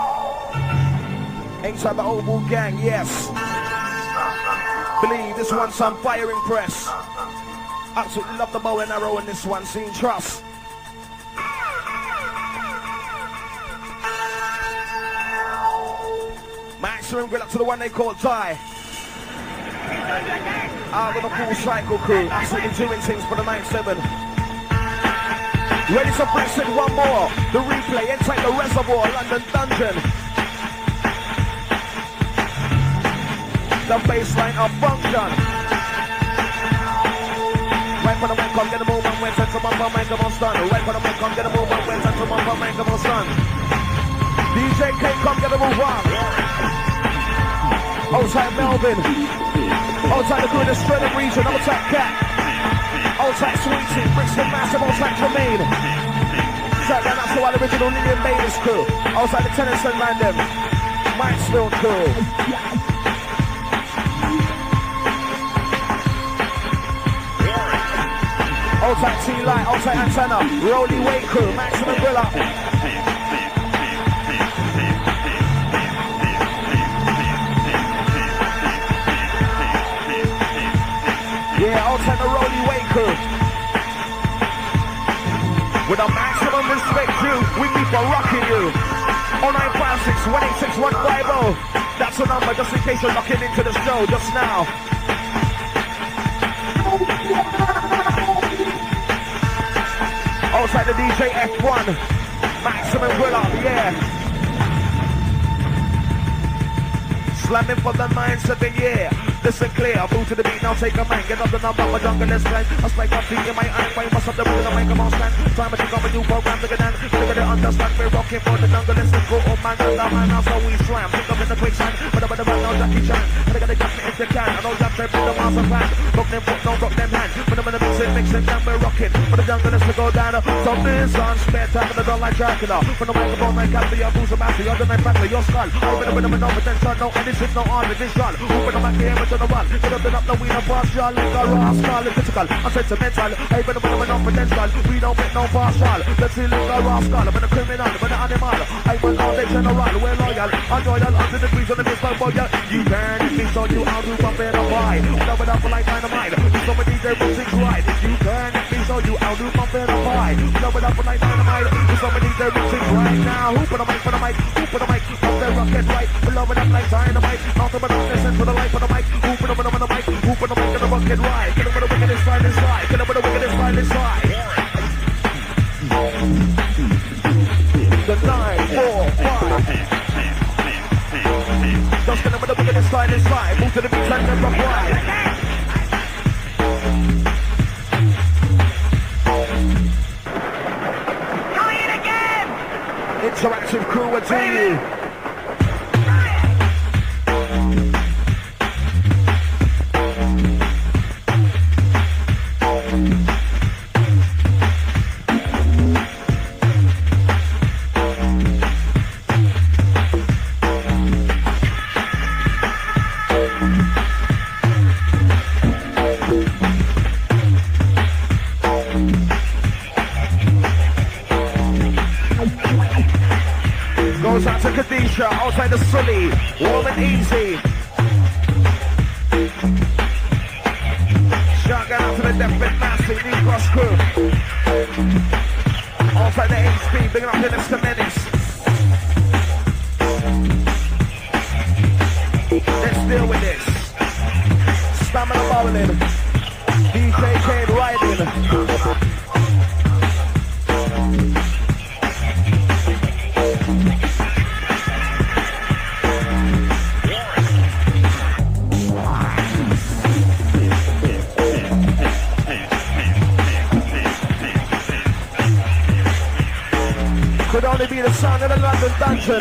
Inside the Oval Gang, yes. Believe this one's some firing press. Absolutely love the bow and arrow in this one, Scene Trust. Maximum grill up to the one they call Die. Out with the full cycle crew, absolutely doing things for the 9-7. Ready to bring in one more. The replay inside the reservoir, London Dungeon. The baseline of function. Right for the mic, come get the movement, went to my phone, make them on stun. Right for the mic, come get the movement, went to my phone, make them on stun. DJ K, come get the move on. Outside Melvin. Outside the crew in the Australian region, outside Cat. Outside Sweetie, Brixton Massive, outside Jermaine. Shout down out to our original Lillian Bayless crew. Outside the Tennyson Random. Maxfield crew. Outside T-Light, outside Antenna, Rolly Way crew, Maximum Villa. Yeah, outside the Rolly Way crew. With a maximum respect due, we keep on rocking you. 0956-186-150. That's the number just in case you're locking into the show just now. Outside the DJ F1, Maximum Grilla, yeah. Slamming for the 9-7, yeah. Listen clear, move to the beat, now take a man. Get up the number, my jungle is blind. I spike my feet in my eye, find what's up the rhythm, make them all stand. Time to come a new program, look at that. Look at it, understand, we're rocking for the jungle, listen, go, oh man, and the man, now so we slam. Pick up in the quicksand, but I'm now Jackie Chan. And I gotta catch me if you can, I know you have to put the master plan. Rock them foot, don't rock them hand. When I'm in the mix it, then we're rocking. For the jungle, let's go down. So this on spare time, and I don't like Dracula. When the microphone, I can't be a boost of master, you're the man, family, your skull. Over the rhythm and no potential, no innocence, no art, this shot. Open the mic, here, to the run. Get up the we don't partial, like a rascal, physical, I'm sentimental, I better with no potential, we don't get no partial, let's see like a rascal, but a criminal, but an animal, I will all the general, we're loyal, I'm loyal, 100 degrees on the missile for you, you can, if we show you how to pump it up high, love it up for like dynamite, somebody there will sing right, you can, if we show you how to pump it up high, love it up for like dynamite, somebody there will sing right now, who put a mic, put a mic, who put a mic, pump the rocket right, love it up like dynamite, out of the listen to the light for the mic, who put a mic, who put a mic in the bucket right, get up with a wickedest style inside, get up with a wickedest style inside. The 9, 4, 5. Just get up with a wickedest style inside, move to the beat and then rock right. Interactive crew will tell you. Outside the Sully, warm and easy. Shout out to the Definite Massive, New Cross crew. Outside the HP, big up to Mr. Menace. Let's deal with this. Stamina bowling. DJ Kane riding. Could only be the sound of the London Dungeon.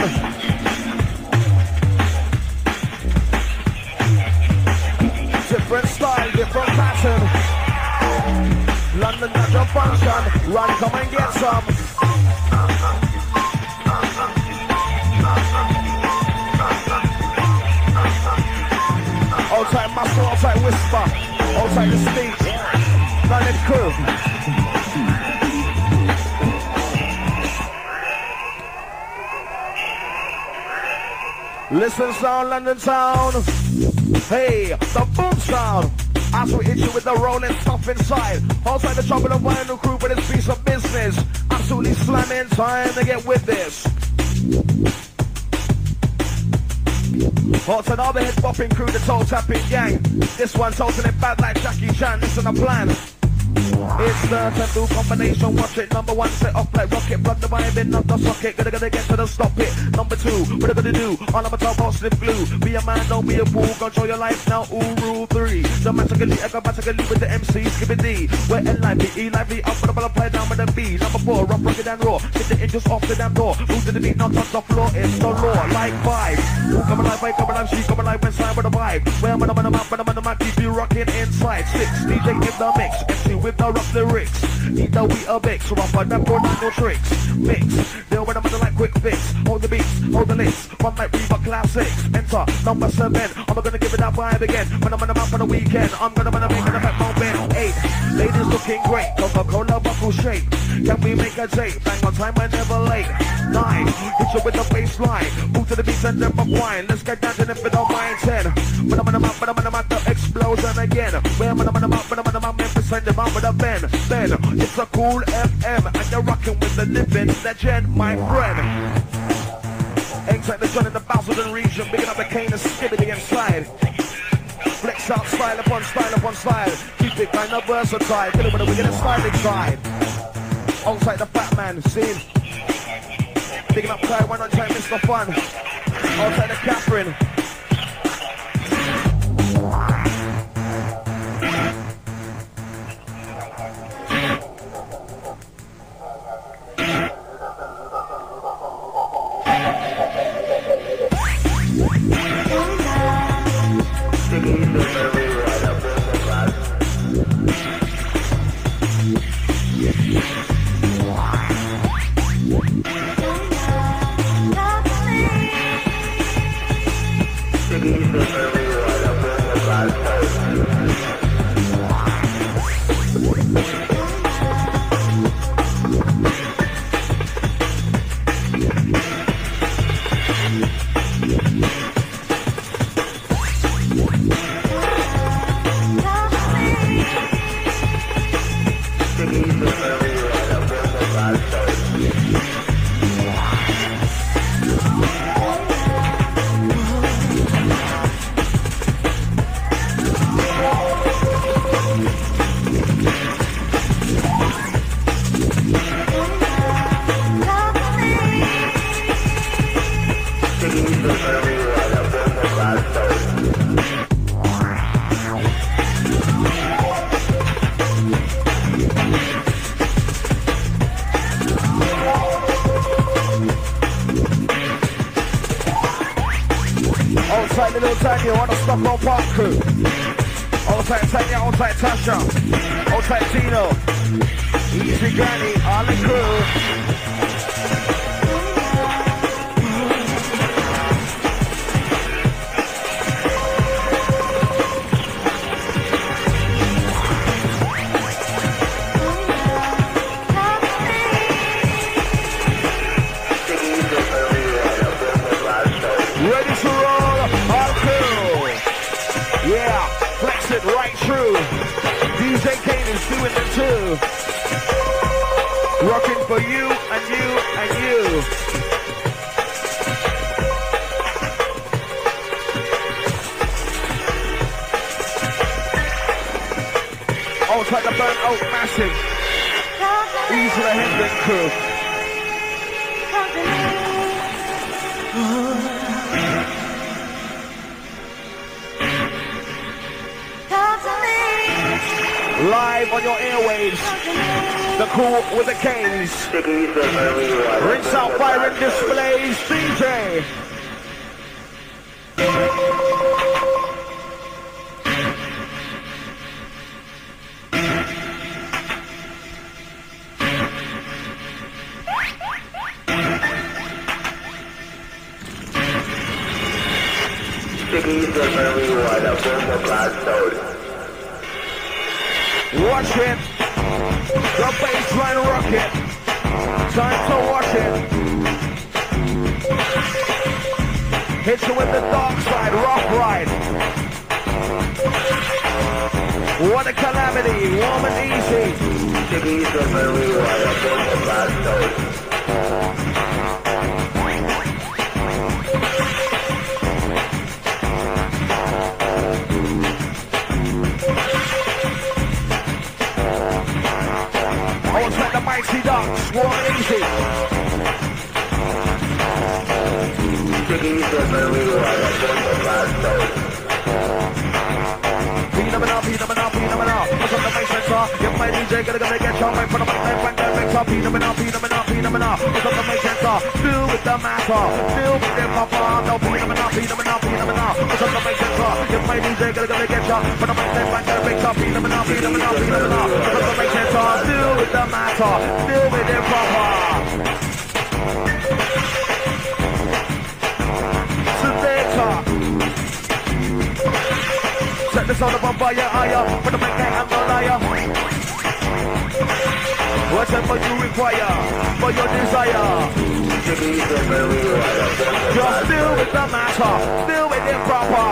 Different style, different pattern. London Dungeon function. Run, come and get some. Outside muscle, outside whisper. Outside the speech. London crew. Listen sound, London sound. Hey, the boom sound. As we hit you with the rolling stuff inside. Outside the trouble of vinyl crew with this piece of business. Absolutely slamming, time to get with this. Outside all the head bopping crew, the toe tapping gang. This one's holding it bad like Jackie Chan, this is the plan. It's the tattoo combination, watch it. Number one, set off like rocket, plug the vibe in, not the socket. Gonna get to the stop it. Number two, what I gonna do? All of my top positive glue. Be a man, don't be a fool. Control your life now. Ooh, rule 3. Dramatically, acrobatically with the MC, skipping D. We're lively, lively, up with the ball, play down with the B. Number 4, rough, rugged and raw. Get the inches off the damn door. Move to the beat, not touch the floor. It's the law, like 5. Come alive, wake up alive, she come alive, inside with the vibe. Well, I'm on the map, keep you rocking inside. 6, DJ in the mix, MC with the rock lyrics. Either we a mix, rougher than for no tricks. Mix, deal with them like quick fix. Hold the beats, hold the list. One like Reaper Classics. Enter number 7. I'm gonna give it that vibe again. When I'm on the map for the weekend, I'm gonna make it a back moment. 8, ladies looking great. Coca-Cola buckle shape. Can we make a date? Bang on time, we're never late. 9, hit you with the bass line. Move to the beats and jump up wine. Let's get down to if you don't mind. 10, when I'm on the map, the explosion again. When I'm on the map, Memphis and the map with a Ben. Then it's a cool FM and you're rocking with the living legend, my friend. Inside the John in the Basildon region, bigging up the cane and skibbity inside. Flex out style upon style upon style. Keep it kind of versatile. Get it with a wicked and styling side. Outside the fat man, scene. Digging up Kai, one on time, Mr. Fun. Outside the Catherine. Stockholm Park crew. Outside Tanya, outside Tasha. Outside Tino. Easy Granny, all the crew. DJ Kane is doing it too. Rocking for you and you and you. Outside the burnt oak massive. Easy the Hendrick crew. Live on your airwaves, the crew with the canes. Rinse out fire and displays, DJ. Watch it, the baseline rocket, time to watch it. Hit you with the dark side, rough ride. What a calamity, warm and easy. Almost like the mighty ducks, warm and easy. Phenomenal. What's up the bass sensor? Get my DJ, gonna get your mic from the mic, and then mix up. Phenomenal. What's up the bass sensor? Deal with the matter. Deal with the papa. No, phenomenal. What's up the bass sensor? Get my DJ, gonna get your from the mic, and then mix up. Phenomenal. What's up the bass sensor? Deal with the matter. Deal with the papa. Selector. Set the sound up on fire, for the mic and the liar. Whatever you require, for your desire. Just deal with the matter, deal with it proper.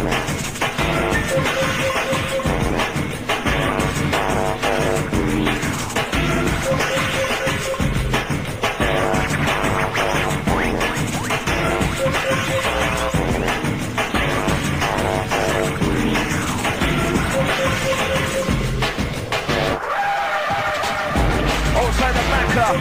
Outside the backer.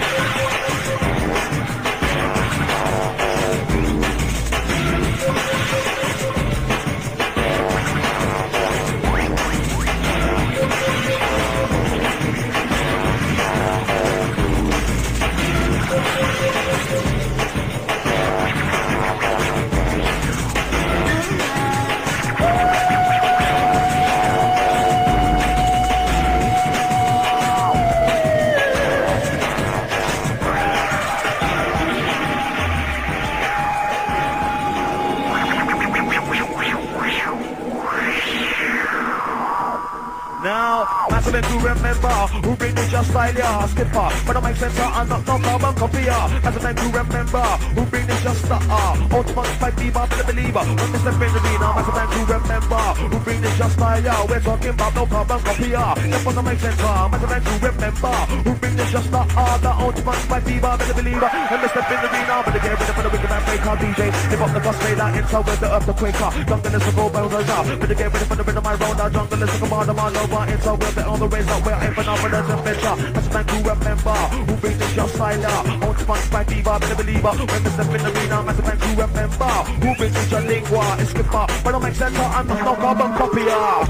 To remember who bring the just style, yeah, skipper. But I make sense, I'm not no carbon copy, as a man to remember who bring the just ultimate fight diva, but a believer. When Mr. Benjamin, as a man to remember who bring the just style, yeah. We're talking about no carbon copy, that's what I make sense, as a man to remember who bring the just the ultimate fight diva, but a believer. When Mr. Benjamin, but again, with the wicked man breaker DJ, hip hop the bus fader, inside with the earthquaker. Jungle is the go boulders out, but again, with the rhythm I roll down. Jungle is the commander, man over, inside with the on the race out where I'm phenomenal adventure. As a man to remember who brings the just style out. Ultimate fight diva, but a believer. When Mr. Benjamin, as a man to remember who brings the just lingua, it's skipper. But I make sense, I'm not no carbon copy,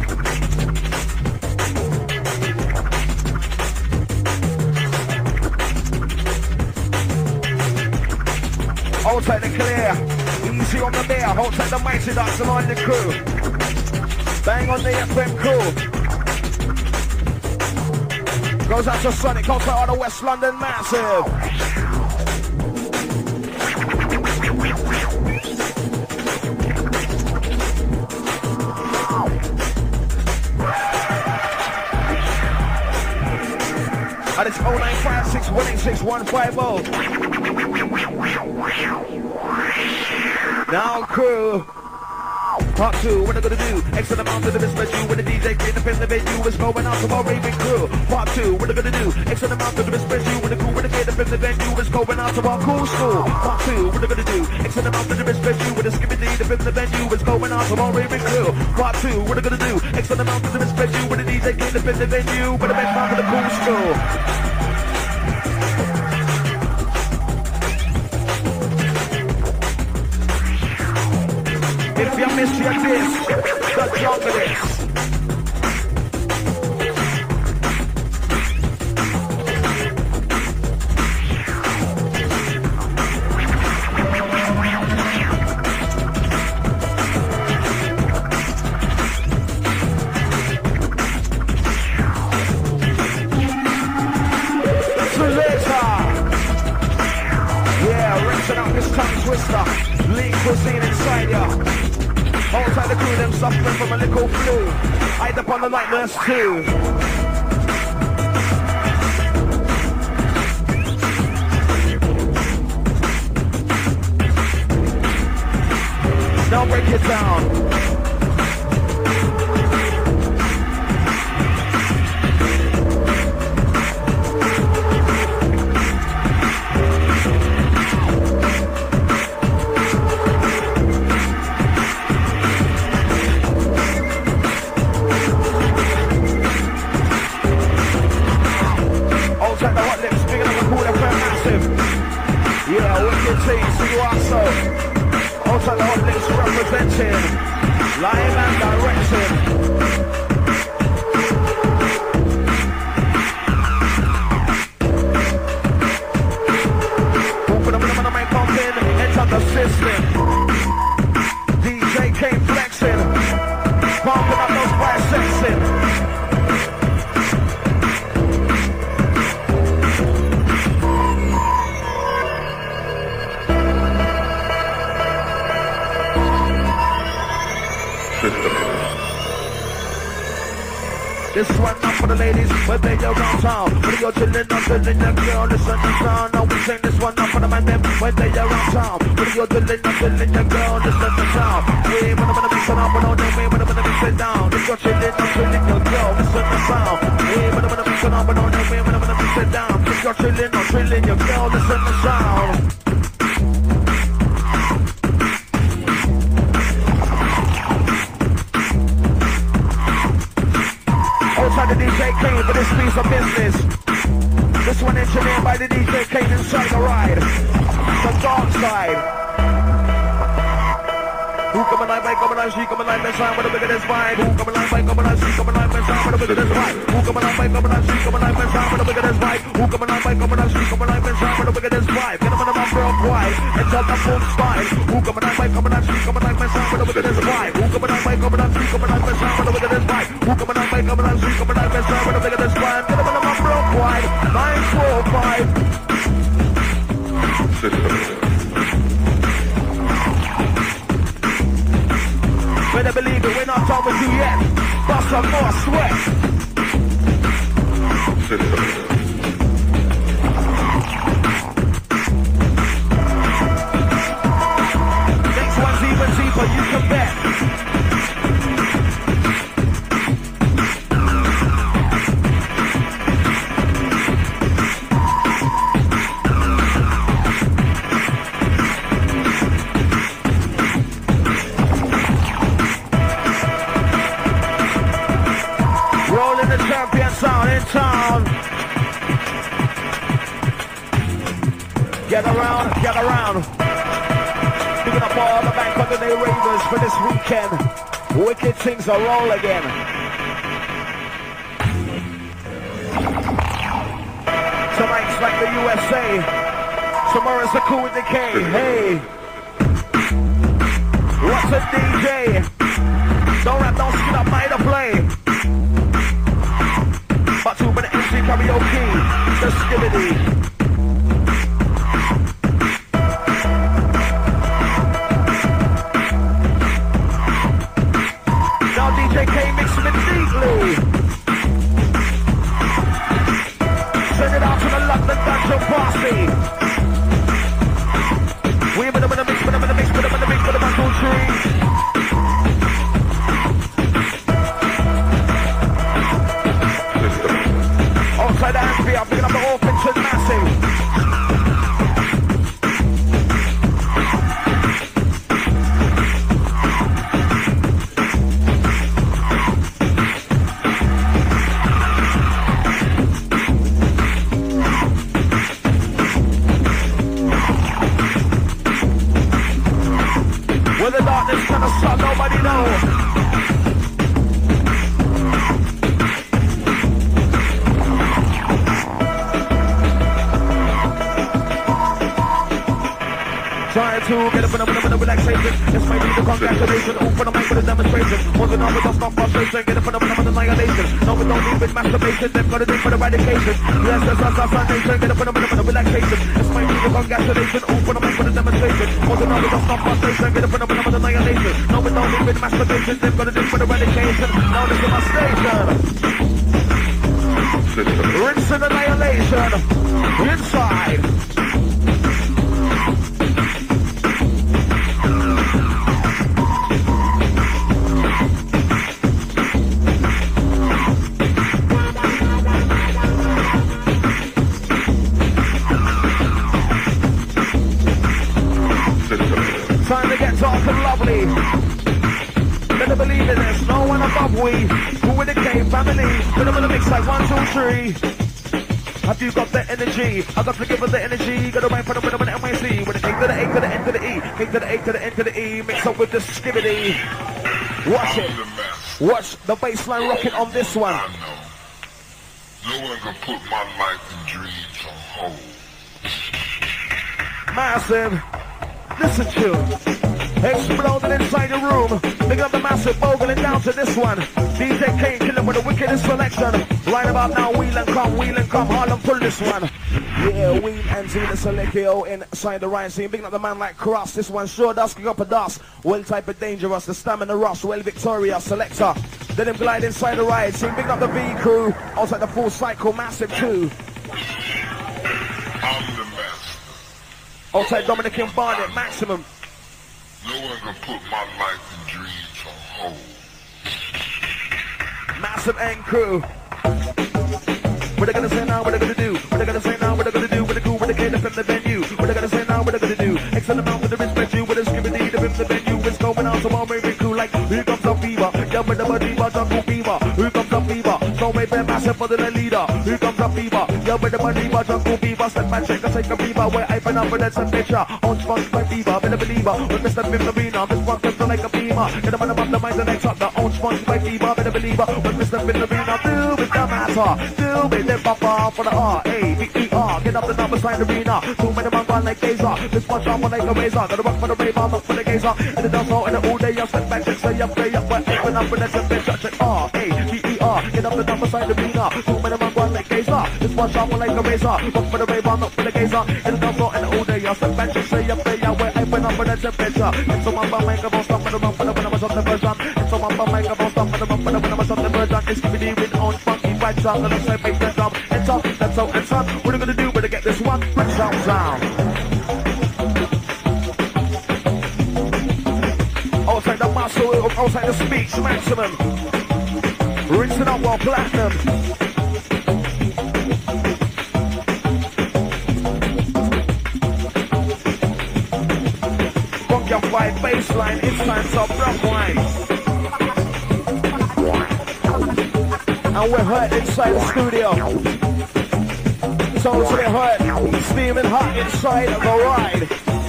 Hold tight and clear, easy on the bear. Hold tight the mighty ducks and on the crew. Bang on the FM crew. Goes out to Sonic, goes out to West London Massive. And it's 0956 186 150. Now crew. Part 2, what I gonna do? Extra amount of the venue when the DJ clean up in the venue is going out to our raving crew. Part 2, what I gonna do? Extra amount of the venue when the crew when the clean up in the venue is going out to our cool school. Part 2, what I gonna do? Extra amount of the venue when the skippy D up in the venue is going out to our raving crew. Part 2, what I gonna do? Extra amount of the venue when the DJ clean up in the venue with the best part of the cool school. If you miss your disc, the jungle is. Yeah, rinsing out this tongue twister. Lean cuisine inside ya. Hold tight the crew, them suffering from a little flu. Hide up on the night nurse too. Now break it down. Outside the hot lips, big enough to call them massive. Yeah, wicked team, see you also. Outside the hot lips representing line and direction. Open up the mic pumping, enter the system. DJ came flexing, pumping up those biceps. This one up for the ladies, but they around town. When you're chillin', I'm chillin', your girl, listen to sound. Now we sing this one up for the man, them, when they around town. When you're chillin', I'm chillin', your girl, listen to sound. We when I'm gonna mix it up, and on them, we when I'm gonna mix it down. If you're chillin', I'm chillin', your girl, listen to sound. We when I'm gonna mix it up, and on them, we when I'm gonna mix it down. If you're chillin', I'm chillin', your girl, listen to sound. Outside the DJ Kane for this piece of business. This one engineered by the DJ Kane inside the ride. The dark side. Who come alive, I come alive, she come alive, and shine with a bigger this vibe. Who come alive, I come alive, she come alive, and shine with a bigger this vibe. Who come alive, I come alive, she come alive, and shine with a bigger this vibe. Who come alive, I come alive, she come alive, and shine with a bigger this vibe. Get them on the number of wide, and tell the full style. Who come alive, I come alive, she come alive, and shine with a bigger this vibe. Who come alive, I come alive, she come alive, and shine with a bigger this vibe. Who come alive, I come alive, she come alive, and shine with a bigger this vibe. Get them on the number of wide, 945. Better believe it, we're not done with you yet. Bust some more sweat. Next one's even deeper, you can bet. Sound in town. Get around, get around. Picking up all the Bank Holiday Ravers for this weekend. Wicked things are roll again. Tonight's like the USA. Tomorrow's the Cool Decay. Hey, what's a DJ? Don't rap, don't skip up, night to play. But 2 minute MC karaoke, the skibidi. Now DJ K mixing it neatly. Send it out to the London Dungeon Party. We in the mix, in the mix, in the mix, in the mantle tree. Outside the Ampere, I'm picking up the Orpington Massive. Where the darkness gonna start, nobody knows. Trying to get up in a relaxation. This might be the congratulations. Open the mic for the demonstration. Wasn't on with us, not frustration. Get up in the annihilation. No, we don't need with masturbation. They've got to do for the eradication. Yes, that's our foundation. Get up in a relaxation. This might be the congratulations. Open the mic for the demonstration. Wasn't on with us, not frustration. Get up in the annihilation. No, we don't need with masturbation. They've got to do for the eradication. Now this is my station. Rinse and annihilation. Inside. one above we. Who with the K family? Put them in the mix like 1, 2, 3. Have you got the energy? I got to give her the energy. Got to write for the rhythm and MIC. With the K to the A to the N to the E. K to the A to the N to the E. Mix up with the skibbity. Watch it. Watch the bassline rocking on this one. I know. No one can put my life and dreams on hold. Massive. Listen to exploding inside the room. Big up the Massive, bogling down to this one. DJ Kane killing with the wickedest selection. Right about now, wheel and come, Harlem pull this one. Yeah, Wheel and Zena Selectio inside the rhyme scene. Big up the man like Cross. This one sure does kick up a dust. Well type of dangerous, the stamina rush, well victorious selector. Let him glide inside the ride scene. Big up the V crew. Also the full cycle, Massive too. I'm the master. Also Dominican Barnett, Maximum. No one can put my life and dreams on hold. Massive and crew. What they gonna say now, what they gonna do? What they gonna say now, what they gonna do? What they do, what they get up in the venue? What they gonna say now, what they gonna do? Excel amount with the respect you, with the skibbity, the in the venue. It's going on tomorrow, maybe cool like, here comes a fever. Yeah, with the body, but jungle fever. Here comes a fever. So maybe Massive for the leader. Here comes a fever. Yeah, with the body, but jungle fever. Step back, check, take a fever. Where I find out, but that's a picture. On sponge by fever, been a believer. With Mr. Bim Arena, this one comes like a beamer. Get them on the mind, the next up, the on sponge by fever, been a believer. With Mr. Bim Arena, do with the matter. Do with the papa for the R-A-V-E-R. Get up the number sign arena. Too many man run like gazer. This one sharp like a razor. Gotta rock for the raver, look for the gazer. And the dance hall in the all day, I step back, check, say up, play up, but open up, and that's a bitch, check R-A-V-E-R. Get up the number sign arena. Too many man run like gazer. This one sharp like a razor. Rock for the raver, look for the gazer. And the dance hall in the all day, I step back, check, say up, play up, where open up, and that's a bitch. And so my bum make a ball stop for the run for the when I was on the version. And so my bum make a ball stop for the run for the when I was on the version. It's giving with on funky right song, and I'm saying make that drum. And talk, that's so and son. What are we gonna do? Better get this one. Let's sound. Outside the muscle, outside the speech, Maximum. Rinsing up while platinum. Funk your fight baseline, it's time to rock wine. And we're hurt inside the studio. So we're hurt, steaming hot inside of the ride.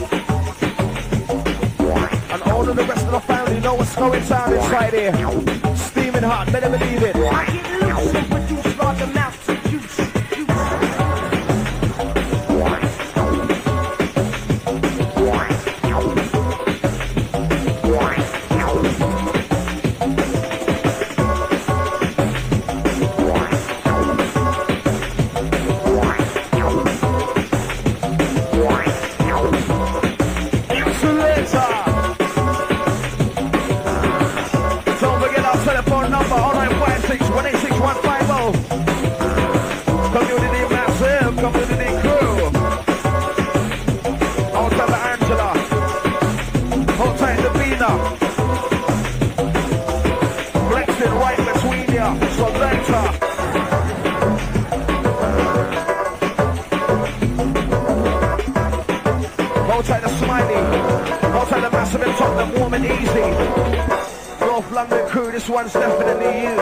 And all of the rest of the family know what's going down inside here. Steaming hot, better believe it. I get loose and produce large amounts of juice. This one's definitely you.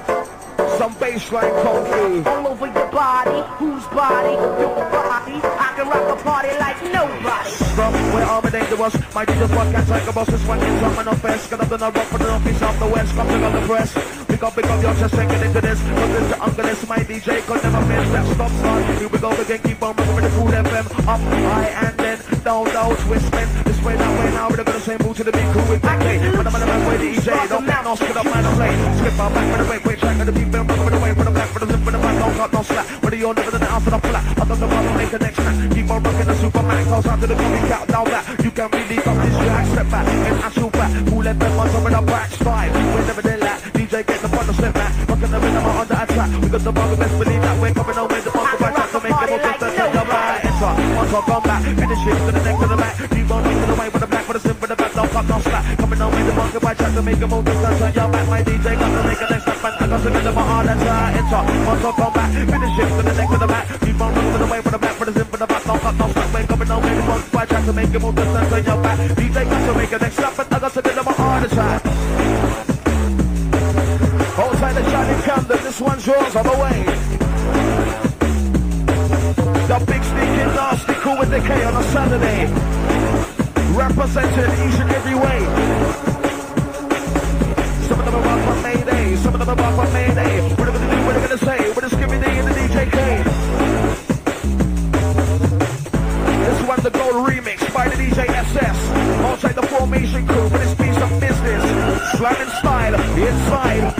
Some bassline kung fu. All over your body, whose body? Your body. I can rock a party like nobody. From where I'm dangerous, my DJ podcast like a boss. This one is on my best. Got up the rock for the office of the west. Come to the press. Pick up your chest and get into this. But this the uncle, my DJ could never miss. That stop start. Here we go again. Keep on moving with the cool FM. Up high and then down, twisting. This way, that way. Now we're gonna say move to the big crew with the play. But I'm gonna play the DJ. Don't get no skid up, man, don't play. Skip out back for the wait track of the beat. Film for the way for the black for the zip for the back. Don't cut no slack. Whether you're never the out for the flat. I thought the bottom make the next track. Keep on rocking the Superman. Close out to the coming count down that. You can really come this track. Step back and I shoot back. Cool FM on top of the back slide. We never did that. DJ get the front of step back. Rocking the rhythm on the attack. We got the bottom best believe that we're coming on with the bottom back track to make it more consistent. You're right. Enter. Once I come back. Finish it to the neck to the back. Keep on rocking the way with the black for the sim for the back. Don't cut no slack. Coming on with the bottom back track to make it more consistent. You're back. My DJ got to make a next step back. I got to get them on that side. Enter. Once I come back. Finish it to the neck to the back. Keep on rocking the way with the black for the sim for the back. Don't cut no slack. We're coming on with the bottom back track to make it more consistent. You're back. DJ got to make a next step back. I got to get them on the side. this one's yours on the way. The big stinking nasty cool with the K on a Saturday. Represented each and every way. Some of them are up on Mayday, some of them are up on Mayday. What are they gonna do, what are they gonna say? What is Skippy D and the DJ K? This one's the gold remix by the DJ SS. I'll take the formation crew with this piece of business. Slamming style, inside.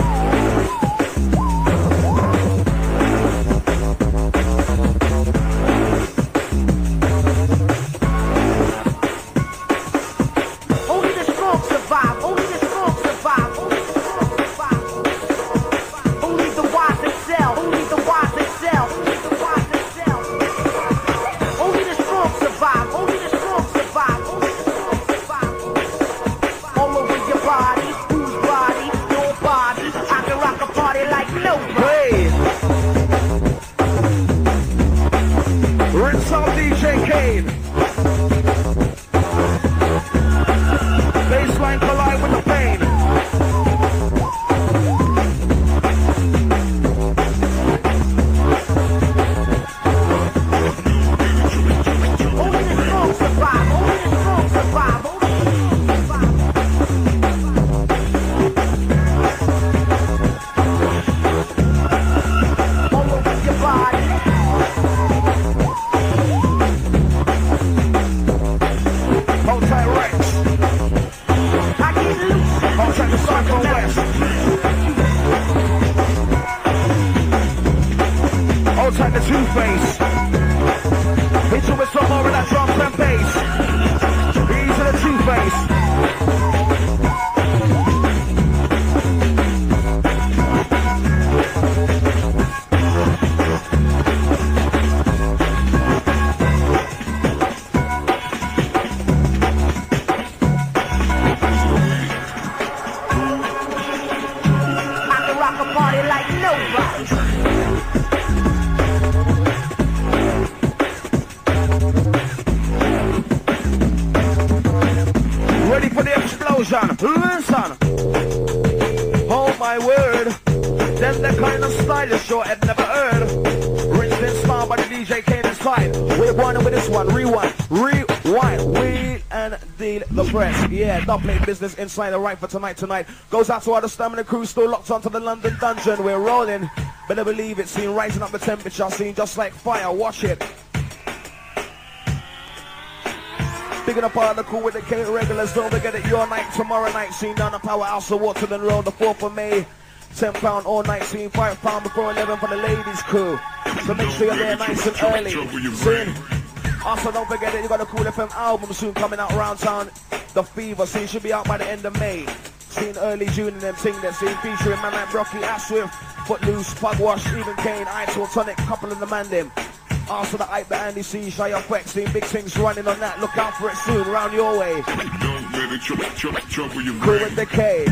Listen, oh my word, that's the kind of style you sure I've never heard. Rinsed and style by the DJ Kane inside. We're going with this one, rewind, wheel and deal the press. Yeah, doubling business inside the right for tonight. Goes out to all the stamina crew still locked onto the London dungeon. We're rolling, better believe it, seen rising up the temperature, seen just like fire, watch it. Picking up all the cool with the K regulars, don't forget it, your night, tomorrow night, seen down the Powerhouse of Waterton Road, the 4th of May, £10 all night, seen £5 before 11 for the ladies crew, so make sure you're there nice and early, seen, also don't forget it, you got a Cool FM album soon coming out around town, The Fever, seen, should be out by the end of May, seen early June and them thing that seen, featuring man like Brocky, Ashwift, Footloose, Pugwash, even Kane, Ital, Tonic, couple of the man them. Also the hype, the Andy C, Shy Effects, seeing big things running on that. Look out for it soon, round your way. Don't let it trouble your Cool with the K.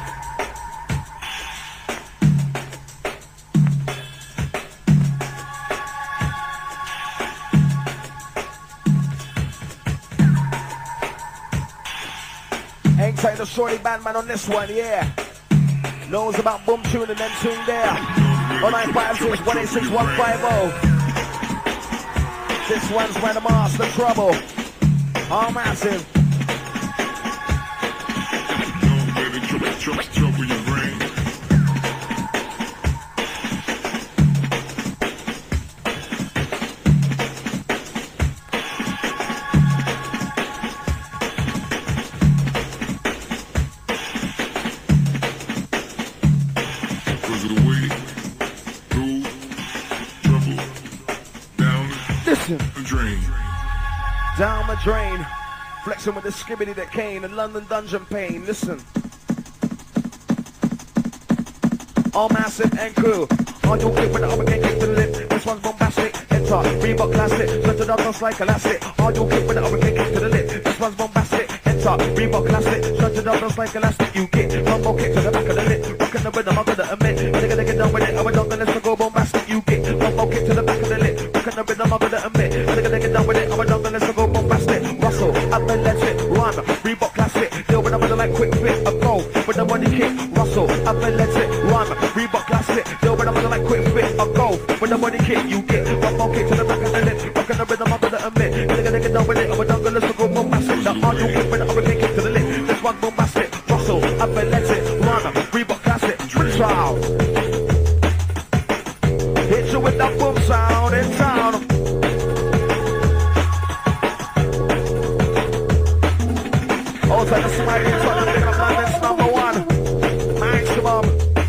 Ain't take the shorty bandman on this one, yeah. Knows about boom tune and then tune there. 0956 186 150. This one's where the master trouble. All massive. Don't let it trouble your brain. Was it a way through trouble? Listen. The drain. Down the drain. Flexing with the skibbity that Kane and London Dungeon Pain. Listen. All massive and crew. On your clip with the upper kick to the lip. This one's bombastic. Enter. Reebok classic. Sweated up just like elastic. On your clip with the upper kick to the lip. This one's bombastic. Enter. Reebok classic. Sweated up just like elastic. You get one more kick to the back of the lip. Rocking the rhythm, I'm gonna admit. They're gonna get done with it. I'm gonna go bombastic. You get one more kick to the back of the lip. Rocking the rhythm, I'm gonna admit. They're gonna get done with it. I'm gonna go bombastic. Russell, up and let's it. Rhyme. Reebok classic. Deal with them like quick fit. A goal with the money kick. Russell, up and let's it. Rhyme. Reebok classic. Deal with them get, you get. One more kick to the back of the lip. Rockin' the rhythm, I'm gonna admit. Gonna get down with it. I'm a jungle, let's go bombastic. The hard you get with the hurricane kick to the lip. This one bombastic. Russell, up and let it. Run, Reebok classic. Trial. Hit you with that boom sound in town. Oh, take a smile in front of the Madness number one. Maximum.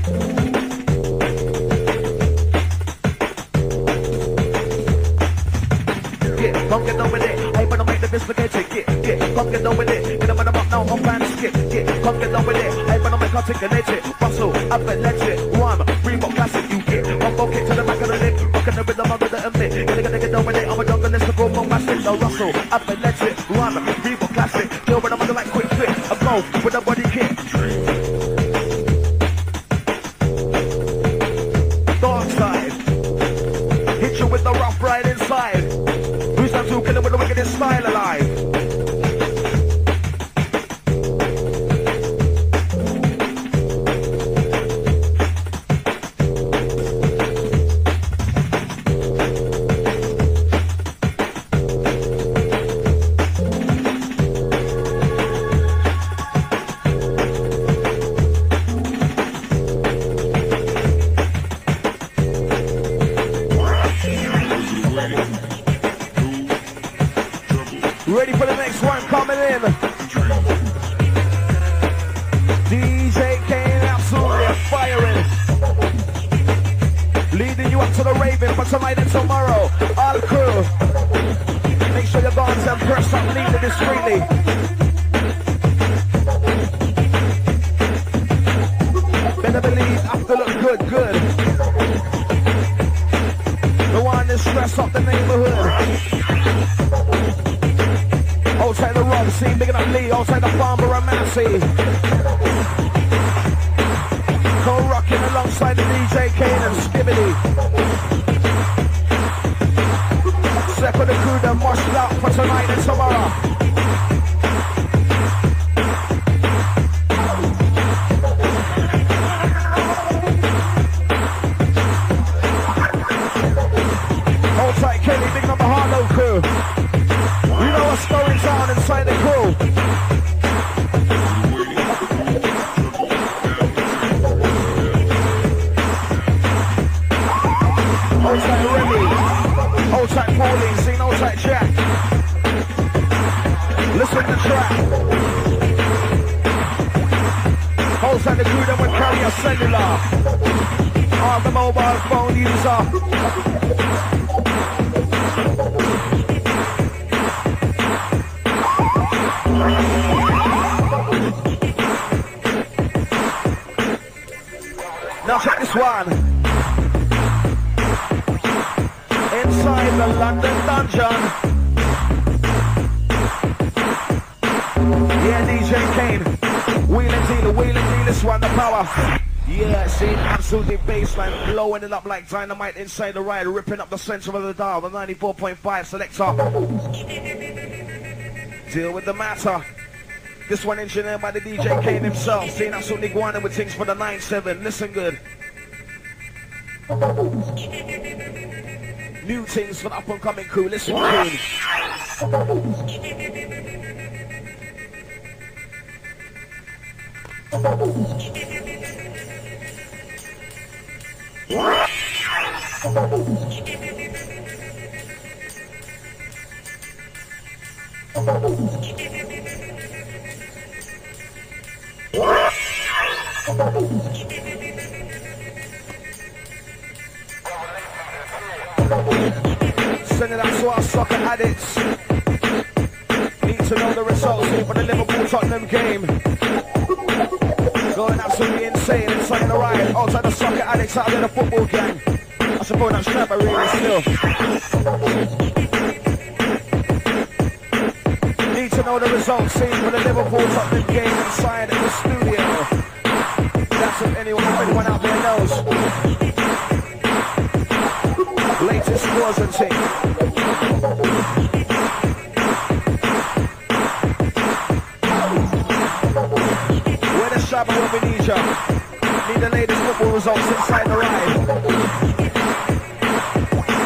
Get, come get down with it. I'm gonna make the spaghetti. Get, come get down with it. Get them up now, I'm trying to skip. Get, come get down with it. I'm gonna make her take a legit. Russell, up and let it. One, Reebok classic, you get. One more kick to the back of the lip. Rockin' the rhythm, I'm gonna admit. Gonna get down with it. I'm a jungle, let's go bombastic. No Russell, up and let it. One, Reebok classic. Deal with them, I'm like quick fit. A blow with a body kick. Dark side. Hit you with the rough ride inside. Who's that two killing with the wickedest style alive? Ready for the next one coming in. DJ Kane absolutely firing. Leading you up to the Raven for tonight and tomorrow. All crew. Make sure your guns and press up, lead it discreetly. Better believe have to look good. The one that stress up the neighborhood. Outside the Rob scene, bigging up Lee, outside the Farmer and Massey. Co-rocking alongside the DJ Kane and Skibbity. Second the crew that mushed out for tonight and tomorrow. Outside Kelly, bigging up the Harlow crew. You know what's going down inside the crew. Outside Remy, outside Pauline, seen outside Jack. Listen to the track. Outside the crew that would carry a cellular. All the mobile phone user. Now check this one. Inside the London dungeon. Yeah, DJ Kane. Wheeling deal, this one, the power. Yeah, see, absolutely baseline, blowing it up like dynamite inside the ride, ripping up the center of the dial, the 94.5 selector. Deal with the matter. This one engineered by the DJ Kane himself, seeing absolutely guaning with things for the 9-7. Listen good. New things for the up and coming crew. Listen good. Send it out to our soccer addicts. Need to know the results here for the Liverpool-Tottenham game. Going absolutely insane inside the ride. Outside the soccer addicts, out of the football gang. I suppose that's never really still. Need to know the results seen for the Liverpool-Tottenham game inside the studio. That's if anyone out there knows. Latest scores and things. Where the Shabba will be need you. Need the latest football results inside the ride.